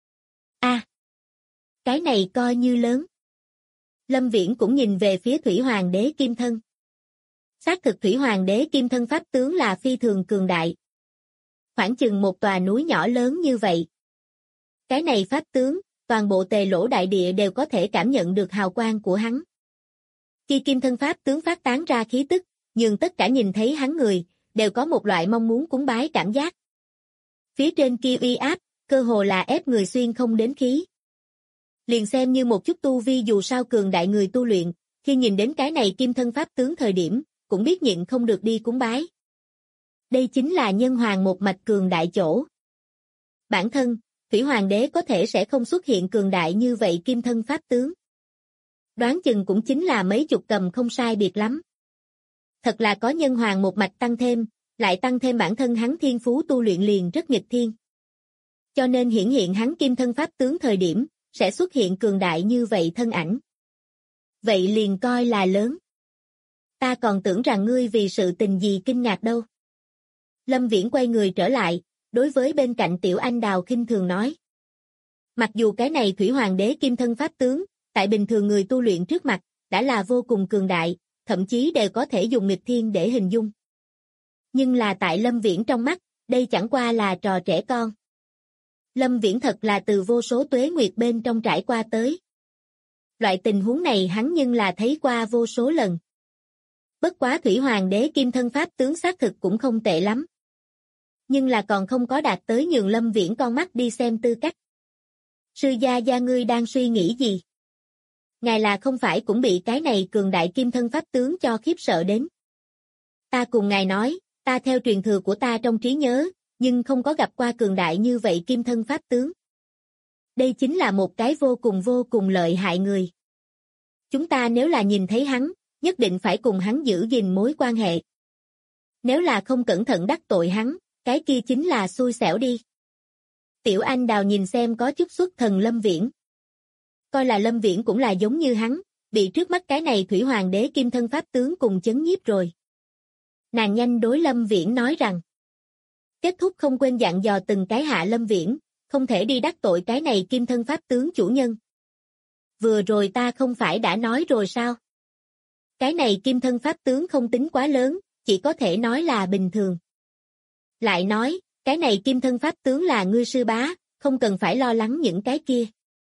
Cái này coi như lớn. Lâm Viễn cũng nhìn về phía Thủy Hoàng đế kim thân. Xác thực Thủy Hoàng đế kim thân pháp tướng là phi thường cường đại. Khoảng chừng một tòa núi nhỏ lớn như vậy. Cái này pháp tướng, toàn bộ Tề Lỗ đại địa đều có thể cảm nhận được hào quang của hắn. Khi kim thân pháp tướng phát tán ra khí tức, nhưng tất cả nhìn thấy hắn người, đều có một loại mong muốn cúng bái cảm giác. Phía trên kia uy áp, cơ hồ là ép người xuyên không đến khí. Liền xem như một chút tu vi dù sao cường đại người tu luyện, khi nhìn đến cái này kim thân pháp tướng thời điểm, cũng biết nhịn không được đi cúng bái. Đây chính là nhân hoàng một mạch cường đại chỗ. Bản thân, Thủy Hoàng đế có thể sẽ không xuất hiện cường đại như vậy kim thân pháp tướng. Đoán chừng cũng chính là mấy chục cầm không sai biệt lắm. Thật là có nhân hoàng một mạch tăng thêm, lại tăng thêm bản thân hắn thiên phú tu luyện liền rất nghịch thiên. Cho nên hiển hiện hắn kim thân pháp tướng thời điểm, sẽ xuất hiện cường đại như vậy thân ảnh. Vậy liền coi là lớn. Ta còn tưởng rằng ngươi vì sự tình gì kinh ngạc đâu. Lâm Viễn quay người trở lại, đối với bên cạnh Tiểu Anh Đào khinh thường nói. Mặc dù cái này Thủy Hoàng đế kim thân pháp tướng, tại bình thường người tu luyện trước mặt, đã là vô cùng cường đại, thậm chí đều có thể dùng nghịch thiên để hình dung. Nhưng là tại Lâm Viễn trong mắt, đây chẳng qua là trò trẻ con. Lâm Viễn thật là từ vô số tuế nguyệt bên trong trải qua tới. Loại tình huống này hắn nhưng là thấy qua vô số lần. Bất quá Thủy Hoàng đế kim thân pháp tướng xác thực cũng không tệ lắm. Nhưng là còn không có đạt tới nhường Lâm Viễn con mắt đi xem tư cách. Sư gia ngươi đang suy nghĩ gì? Ngài là không phải cũng bị cái này cường đại kim thân pháp tướng cho khiếp sợ đến. Ta cùng ngài nói, ta theo truyền thừa của ta trong trí nhớ, nhưng không có gặp qua cường đại như vậy kim thân pháp tướng. Đây chính là một cái vô cùng lợi hại người. Chúng ta nếu là nhìn thấy hắn, nhất định phải cùng hắn giữ gìn mối quan hệ. Nếu là không cẩn thận đắc tội hắn, cái kia chính là xui xẻo đi. Tiểu Anh Đào nhìn xem có chút xuất thần Lâm Viễn. Coi là Lâm Viễn cũng là giống như hắn, bị trước mắt cái này Thủy Hoàng đế kim thân pháp tướng cùng chấn nhiếp rồi. Nàng nhanh đối Lâm Viễn nói rằng. Kết thúc không quên dặn dò từng cái hạ Lâm Viễn, không thể đi đắc tội cái này kim thân pháp tướng chủ nhân. Vừa rồi ta không phải đã nói rồi sao? Cái này kim thân pháp tướng không tính quá lớn, chỉ có thể nói là bình thường. Lại nói, cái này kim thân pháp tướng là ngươi sư bá, không cần phải lo lắng những cái kia.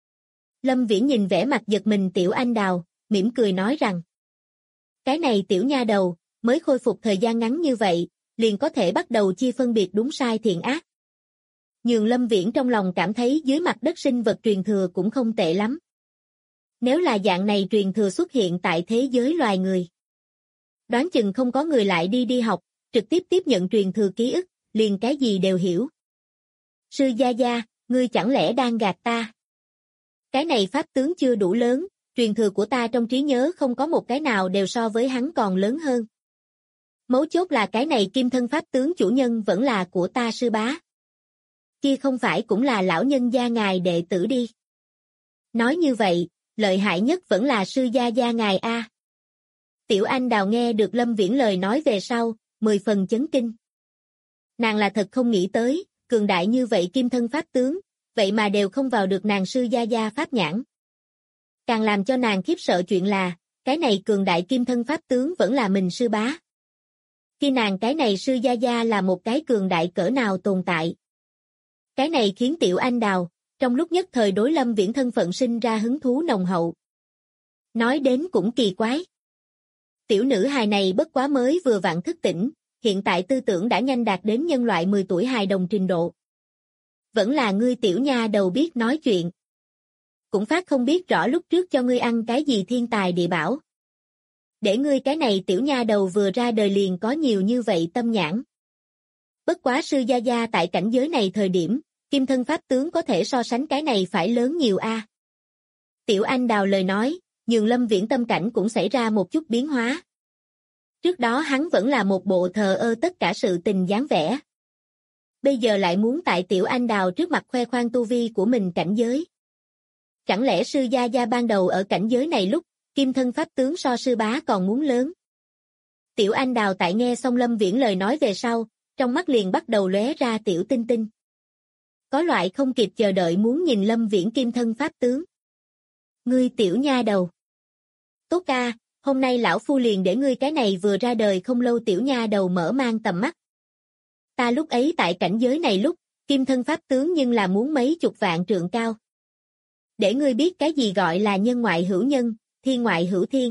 Lâm Viễn nhìn vẻ mặt giật mình Tiểu Anh Đào, mỉm cười nói rằng. Cái này tiểu nha đầu, mới khôi phục thời gian ngắn như vậy, liền có thể bắt đầu chia phân biệt đúng sai thiện ác. Nhường Lâm Viễn trong lòng cảm thấy dưới mặt đất sinh vật truyền thừa cũng không tệ lắm. Nếu là dạng này truyền thừa xuất hiện tại thế giới loài người. Đoán chừng không có người lại đi học, trực tiếp tiếp nhận truyền thừa ký ức, liền cái gì đều hiểu. Sư gia, ngươi chẳng lẽ đang gạt ta? Cái này pháp tướng chưa đủ lớn, truyền thừa của ta trong trí nhớ không có một cái nào đều so với hắn còn lớn hơn. Mấu chốt là cái này kim thân pháp tướng chủ nhân vẫn là của ta sư bá. Kia không phải cũng là lão nhân gia ngài đệ tử đi. Nói như vậy, lợi hại nhất vẫn là sư gia ngài a. Tiểu Anh Đào nghe được Lâm Viễn lời nói về sau, 10 phần chấn kinh. Nàng là thật không nghĩ tới, cường đại như vậy kim thân pháp tướng, vậy mà đều không vào được nàng sư gia gia pháp nhãn. Càng làm cho nàng khiếp sợ chuyện là, cái này cường đại kim thân pháp tướng vẫn là mình sư bá. Khi nàng cái này sư gia gia là một cái cường đại cỡ nào tồn tại. Cái này khiến Tiểu Anh Đào, trong lúc nhất thời đối Lâm Viễn thân phận sinh ra hứng thú nồng hậu. Nói đến cũng kỳ quái. Tiểu nữ hài này bất quá mới vừa vặn thức tỉnh, hiện tại tư tưởng đã nhanh đạt đến nhân loại 10 tuổi hài đồng trình độ. Vẫn là ngươi tiểu nha đầu biết nói chuyện. Cũng phát không biết rõ lúc trước cho ngươi ăn cái gì thiên tài địa bảo. Để ngươi cái này tiểu nha đầu vừa ra đời liền có nhiều như vậy tâm nhãn. Bất quá sư gia gia tại cảnh giới này thời điểm, kim thân pháp tướng có thể so sánh cái này phải lớn nhiều a. Tiểu Anh Đào lời nói, nhường Lâm Viễn tâm cảnh cũng xảy ra một chút biến hóa. Trước đó hắn vẫn là một bộ thờ ơ tất cả sự tình dáng vẻ. Bây giờ lại muốn tại Tiểu Anh Đào trước mặt khoe khoang tu vi của mình cảnh giới. Chẳng lẽ sư gia gia ban đầu ở cảnh giới này lúc, kim thân pháp tướng so sư bá còn muốn lớn? Tiểu Anh Đào tại nghe xong Lâm Viễn lời nói về sau, trong mắt liền bắt đầu lóe ra tiểu tinh tinh. Có loại không kịp chờ đợi muốn nhìn Lâm Viễn kim thân pháp tướng. Ngươi tiểu nha đầu. Tốt ca, hôm nay lão phu liền để ngươi cái này vừa ra đời không lâu tiểu nha đầu mở mang tầm mắt. Ta lúc ấy tại cảnh giới này lúc, kim thân pháp tướng nhưng là muốn mấy chục vạn trượng cao. Để ngươi biết cái gì gọi là nhân ngoại hữu nhân, thiên ngoại hữu thiên.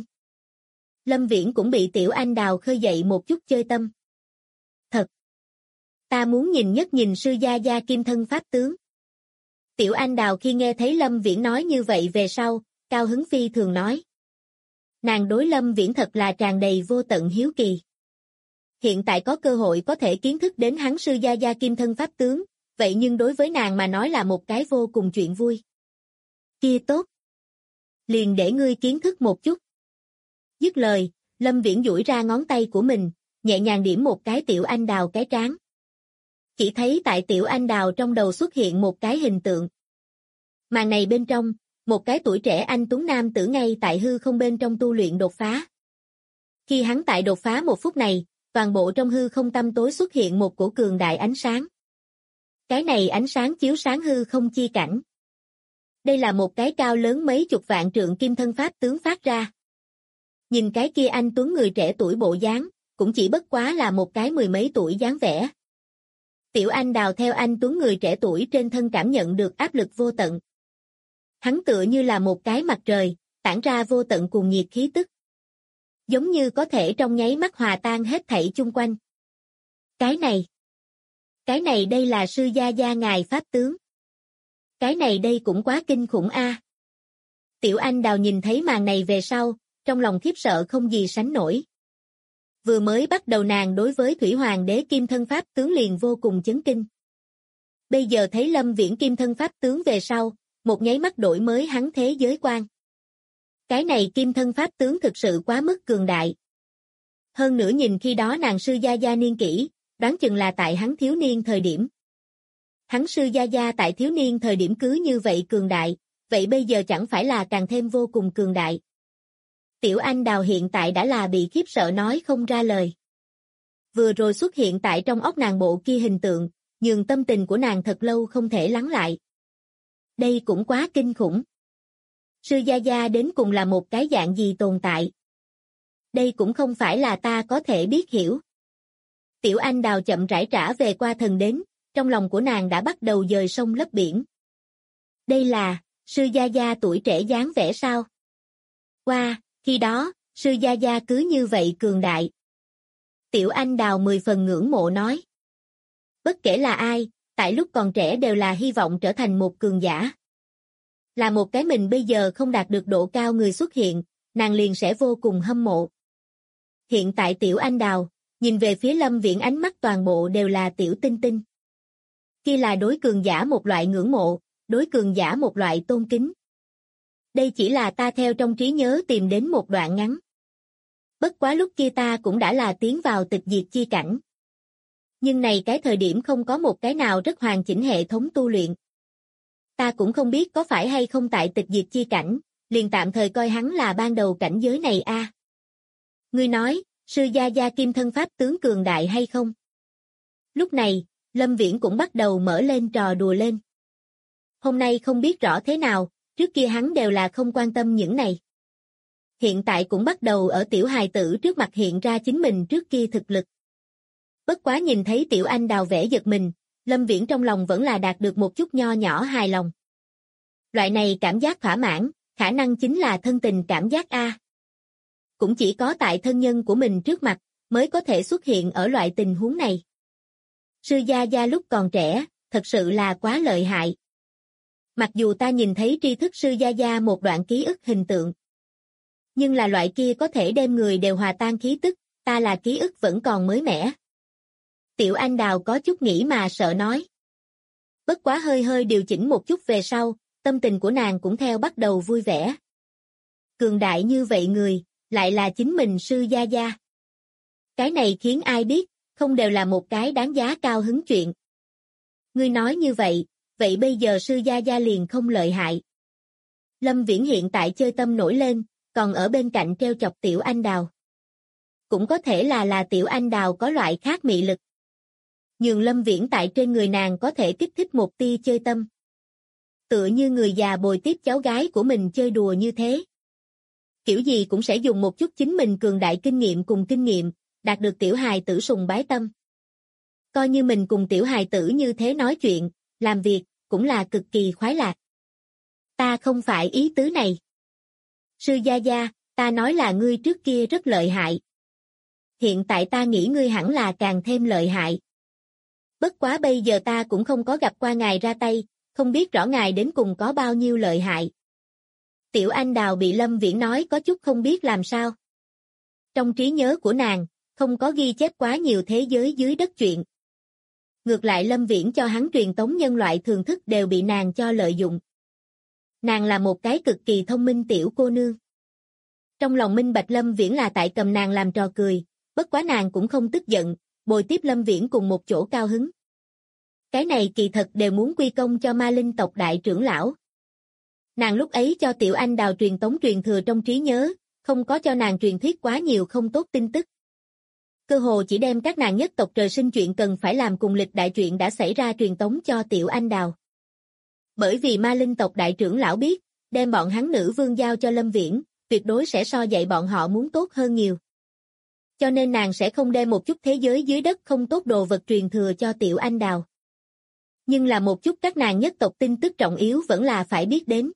Lâm Viễn cũng bị Tiểu Anh Đào khơi dậy một chút chơi tâm. Thật. Ta muốn nhất nhìn sư gia gia kim thân pháp tướng. Tiểu Anh Đào khi nghe thấy Lâm Viễn nói như vậy về sau, cao hứng phi thường nói. Nàng đối Lâm Viễn thật là tràn đầy vô tận hiếu kỳ. Hiện tại có cơ hội có thể kiến thức đến hắn sư gia gia kim thân pháp tướng, vậy nhưng đối với nàng mà nói là một cái vô cùng chuyện vui. Kia tốt. Liền để ngươi kiến thức một chút. Dứt lời, Lâm Viễn duỗi ra ngón tay của mình, nhẹ nhàng điểm một cái Tiểu Anh Đào cái trán. Chỉ thấy tại Tiểu Anh Đào trong đầu xuất hiện một cái hình tượng. Màn này bên trong, một cái tuổi trẻ anh tuấn nam tử ngay tại hư không bên trong tu luyện đột phá. Khi hắn tại đột phá một phút này, toàn bộ trong hư không tăm tối xuất hiện một cổ cường đại ánh sáng. Cái này ánh sáng chiếu sáng hư không chi cảnh. Đây là một cái cao lớn mấy chục vạn trượng kim thân pháp tướng phát ra. Nhìn cái kia anh tuấn người trẻ tuổi bộ dáng, cũng chỉ bất quá là một cái mười mấy tuổi dáng vẻ. Tiểu Anh Đào theo anh tuấn người trẻ tuổi trên thân cảm nhận được áp lực vô tận. Hắn tựa như là một cái mặt trời, tản ra vô tận cuồng nhiệt khí tức. Giống như có thể trong nháy mắt hòa tan hết thảy chung quanh. Cái này đây là sư gia gia ngài pháp tướng. Cái này đây cũng quá kinh khủng a. Tiểu Anh Đào nhìn thấy màn này về sau, trong lòng khiếp sợ không gì sánh nổi. Vừa mới bắt đầu nàng đối với Thủy Hoàng đế kim thân pháp tướng liền vô cùng chấn kinh. Bây giờ thấy Lâm Viễn kim thân pháp tướng về sau, một nháy mắt đổi mới hắn thế giới quan. Cái này kim thân pháp tướng thực sự quá mức cường đại. Hơn nữa nhìn khi đó nàng sư gia gia niên kỷ, đoán chừng là tại hắn thiếu niên thời điểm. Hắn sư gia gia tại thiếu niên thời điểm cứ như vậy cường đại, vậy bây giờ chẳng phải là càng thêm vô cùng cường đại. Tiểu Anh Đào hiện tại đã là bị khiếp sợ nói không ra lời. Vừa rồi xuất hiện tại trong óc nàng bộ kia hình tượng, nhường tâm tình của nàng thật lâu không thể lắng lại. Đây cũng quá kinh khủng. Sư gia gia đến cùng là một cái dạng gì tồn tại. Đây cũng không phải là ta có thể biết hiểu. Tiểu Anh Đào chậm rãi trả về qua thần đến, trong lòng của nàng đã bắt đầu dời sông lấp biển. Đây là, sư gia gia tuổi trẻ dáng vẻ sao? Wow, khi đó, sư gia gia cứ như vậy cường đại. Tiểu Anh Đào 10 phần ngưỡng mộ nói. Bất kể là ai, tại lúc còn trẻ đều là hy vọng trở thành một cường giả. Là một cái mình bây giờ không đạt được độ cao người xuất hiện, nàng liền sẽ vô cùng hâm mộ. Hiện tại Tiểu Anh Đào, nhìn về phía Lâm Viễn ánh mắt toàn bộ đều là tiểu tinh tinh. Kia là đối cường giả một loại ngưỡng mộ, đối cường giả một loại tôn kính. Đây chỉ là ta theo trong trí nhớ tìm đến một đoạn ngắn. Bất quá lúc kia ta cũng đã là tiến vào tịch diệt chi cảnh. Nhưng này cái thời điểm không có một cái nào rất hoàn chỉnh hệ thống tu luyện. Ta cũng không biết có phải hay không tại tịch diệt chi cảnh, liền tạm thời coi hắn là ban đầu cảnh giới này a. Ngươi nói, sư gia gia kim thân pháp tướng cường đại hay không? Lúc này, Lâm Viễn cũng bắt đầu mở lên trò đùa lên. Hôm nay không biết rõ thế nào, trước kia hắn đều là không quan tâm những này. Hiện tại cũng bắt đầu ở tiểu hài tử trước mặt hiện ra chính mình trước kia thực lực. Bất quá nhìn thấy tiểu anh đào vẽ giật mình, Lâm Viễn trong lòng vẫn là đạt được một chút nho nhỏ hài lòng. Loại này cảm giác thỏa mãn, khả năng chính là thân tình cảm giác A. Cũng chỉ có tại thân nhân của mình trước mặt, mới có thể xuất hiện ở loại tình huống này. Sư Gia Gia lúc còn trẻ, thật sự là quá lợi hại. Mặc dù ta nhìn thấy tri thức Sư Gia Gia một đoạn ký ức hình tượng, nhưng là loại kia có thể đem người đều hòa tan khí tức, ta là ký ức vẫn còn mới mẻ. Tiểu Anh Đào có chút nghĩ mà sợ nói. Bất quá hơi hơi điều chỉnh một chút về sau, tâm tình của nàng cũng theo bắt đầu vui vẻ. Cường đại như vậy người, lại là chính mình Sư Gia Gia. Cái này khiến ai biết, không đều là một cái đáng giá cao hứng chuyện. Ngươi nói như vậy, vậy bây giờ Sư Gia Gia liền không lợi hại. Lâm Viễn hiện tại chơi tâm nổi lên, còn ở bên cạnh treo chọc Tiểu Anh Đào. Cũng có thể là Tiểu Anh Đào có loại khác mị lực. Nhường Lâm Viễn tại trên người nàng có thể kích thích một tia chơi tâm. Tựa như người già bồi tiếp cháu gái của mình chơi đùa như thế. Kiểu gì cũng sẽ dùng một chút chính mình cường đại kinh nghiệm cùng kinh nghiệm, đạt được tiểu hài tử sùng bái tâm. Coi như mình cùng tiểu hài tử như thế nói chuyện, làm việc, cũng là cực kỳ khoái lạc. Ta không phải ý tứ này. Sư Gia Gia, ta nói là ngươi trước kia rất lợi hại. Hiện tại ta nghĩ ngươi hẳn là càng thêm lợi hại. Bất quá bây giờ ta cũng không có gặp qua ngài ra tay, không biết rõ ngài đến cùng có bao nhiêu lợi hại. Tiểu Anh Đào bị Lâm Viễn nói có chút không biết làm sao. Trong trí nhớ của nàng, không có ghi chép quá nhiều thế giới dưới đất chuyện. Ngược lại Lâm Viễn cho hắn truyền tống nhân loại thường thức đều bị nàng cho lợi dụng. Nàng là một cái cực kỳ thông minh tiểu cô nương. Trong lòng minh bạch Lâm Viễn là tại cầm nàng làm trò cười, bất quá nàng cũng không tức giận, bồi tiếp Lâm Viễn cùng một chỗ cao hứng. Cái này kỳ thật đều muốn quy công cho Ma Linh tộc đại trưởng lão. Nàng lúc ấy cho Tiểu Anh Đào truyền tống truyền thừa trong trí nhớ, không có cho nàng truyền thuyết quá nhiều không tốt tin tức. Cơ hồ chỉ đem các nàng nhất tộc trời sinh chuyện cần phải làm cùng lịch đại chuyện đã xảy ra truyền tống cho Tiểu Anh Đào. Bởi vì Ma Linh tộc đại trưởng lão biết, đem bọn hắn nữ vương giao cho Lâm Viễn, tuyệt đối sẽ so dạy bọn họ muốn tốt hơn nhiều. Cho nên nàng sẽ không đem một chút thế giới dưới đất không tốt đồ vật truyền thừa cho Tiểu Anh Đào. Nhưng là một chút các nàng nhất tộc tin tức trọng yếu vẫn là phải biết đến.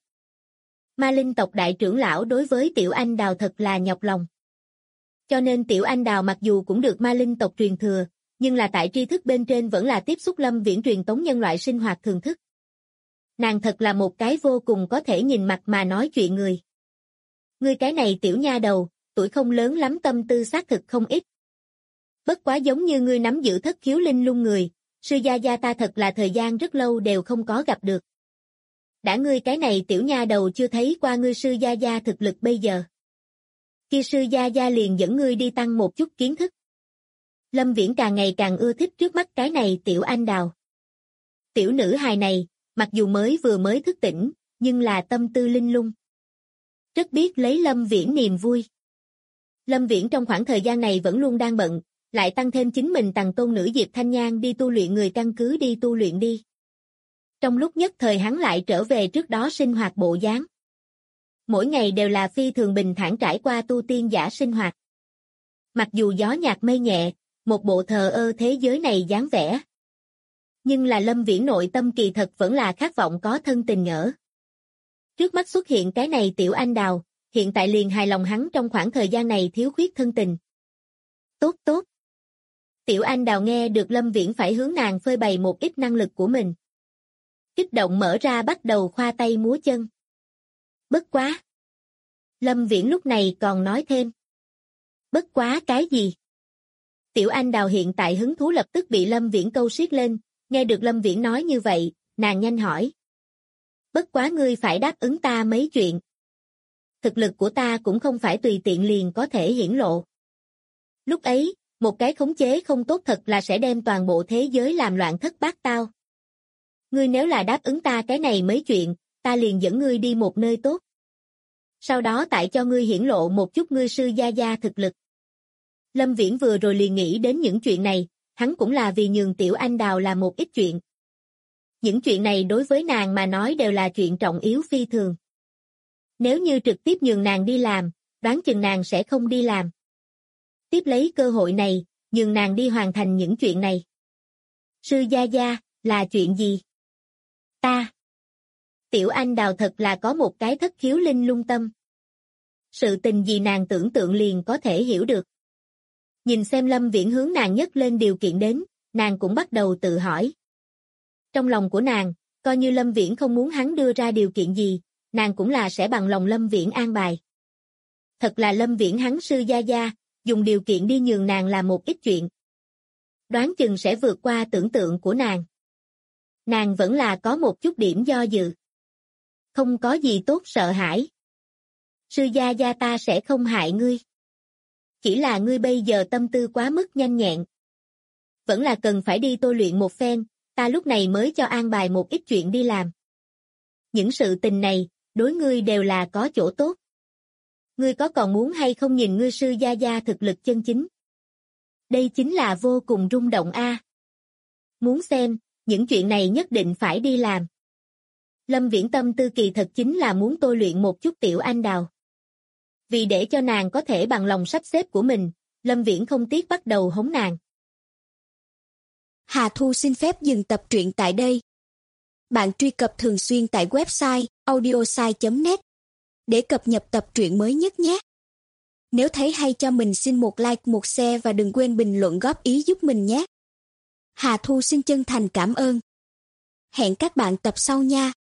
Ma Linh tộc đại trưởng lão đối với Tiểu Anh Đào thật là nhọc lòng. Cho nên Tiểu Anh Đào mặc dù cũng được Ma Linh tộc truyền thừa, nhưng là tại tri thức bên trên vẫn là tiếp xúc Lâm Viễn truyền tống nhân loại sinh hoạt thường thức. Nàng thật là một cái vô cùng có thể nhìn mặt mà nói chuyện người. Ngươi cái này tiểu nha đầu, tuổi không lớn lắm tâm tư xác thực không ít. Bất quá giống như ngươi nắm giữ thất khiếu linh lung người, Sư Gia Gia ta thật là thời gian rất lâu đều không có gặp được. Đã ngươi cái này tiểu nha đầu chưa thấy qua ngươi Sư Gia Gia thực lực bây giờ. Kia Sư Gia Gia liền dẫn ngươi đi tăng một chút kiến thức. Lâm Viễn càng ngày càng ưa thích trước mắt cái này Tiểu Anh Đào. Tiểu nữ hài này, mặc dù vừa mới thức tỉnh, nhưng là tâm tư linh lung. Rất biết lấy Lâm Viễn niềm vui. Lâm Viễn trong khoảng thời gian này vẫn luôn đang bận, lại tăng thêm chính mình tằng tôn nữ Diệp Thanh Nhan đi tu luyện người căn cứ đi tu luyện đi. Trong lúc nhất thời hắn lại trở về trước đó sinh hoạt bộ dáng. Mỗi ngày đều là phi thường bình thản trải qua tu tiên giả sinh hoạt. Mặc dù gió nhạt mây nhẹ, một bộ thờ ơ thế giới này dáng vẻ. Nhưng là Lâm Viễn nội tâm kỳ thật vẫn là khát vọng có thân tình ngỡ. Trước mắt xuất hiện cái này Tiểu Anh Đào, hiện tại liền hài lòng hắn trong khoảng thời gian này thiếu khuyết thân tình. Tốt tốt. Tiểu Anh Đào nghe được Lâm Viễn phải hướng nàng phơi bày một ít năng lực của mình. Kích động mở ra bắt đầu khoa tay múa chân. Bất quá. Lâm Viễn lúc này còn nói thêm. Bất quá cái gì? Tiểu Anh Đào hiện tại hứng thú lập tức bị Lâm Viễn câu siết lên, nghe được Lâm Viễn nói như vậy, nàng nhanh hỏi. Bất quá ngươi phải đáp ứng ta mấy chuyện. Thực lực của ta cũng không phải tùy tiện liền có thể hiển lộ. Lúc ấy, một cái khống chế không tốt thật là sẽ đem toàn bộ thế giới làm loạn thất bát tao. Ngươi nếu là đáp ứng ta cái này mấy chuyện, ta liền dẫn ngươi đi một nơi tốt. Sau đó tại cho ngươi hiển lộ một chút ngươi Sư Gia Gia thực lực. Lâm Viễn vừa rồi liền nghĩ đến những chuyện này, hắn cũng là vì nhường Tiểu Anh Đào làm một ít chuyện. Những chuyện này đối với nàng mà nói đều là chuyện trọng yếu phi thường. Nếu như trực tiếp nhường nàng đi làm, đoán chừng nàng sẽ không đi làm. Tiếp lấy cơ hội này, nhường nàng đi hoàn thành những chuyện này. Sư gia gia, là chuyện gì? Ta. Tiểu Anh Đào thật là có một cái thất khiếu linh lung tâm. Sự tình gì nàng tưởng tượng liền có thể hiểu được. Nhìn xem Lâm Viễn hướng nàng nhấc lên điều kiện đến, nàng cũng bắt đầu tự hỏi. Trong lòng của nàng, coi như Lâm Viễn không muốn hắn đưa ra điều kiện gì, nàng cũng là sẽ bằng lòng Lâm Viễn an bài. Thật là Lâm Viễn hắn sư gia gia, dùng điều kiện đi nhường nàng làm một ít chuyện. Đoán chừng sẽ vượt qua tưởng tượng của nàng. Nàng vẫn là có một chút điểm do dự. Không có gì tốt sợ hãi. Sư gia gia ta sẽ không hại ngươi. Chỉ là ngươi bây giờ tâm tư quá mức nhanh nhẹn. Vẫn là cần phải đi tôi luyện một phen, ta lúc này mới cho an bài một ít chuyện đi làm. Những sự tình này, đối ngươi đều là có chỗ tốt. Ngươi có còn muốn hay không nhìn ngươi sư gia gia thực lực chân chính? Đây chính là vô cùng rung động a. Muốn xem, những chuyện này nhất định phải đi làm. Lâm Viễn tâm tư kỳ thật chính là muốn tôi luyện một chút Tiểu Anh Đào. Vì để cho nàng có thể bằng lòng sắp xếp của mình, Lâm Viễn không tiếc bắt đầu hống nàng. Hà Thu xin phép dừng tập truyện tại đây. Bạn truy cập thường xuyên tại website audiosai.net để cập nhật tập truyện mới nhất nhé. Nếu thấy hay cho mình xin một like, một share và đừng quên bình luận góp ý giúp mình nhé. Hà Thu xin chân thành cảm ơn. Hẹn các bạn tập sau nha.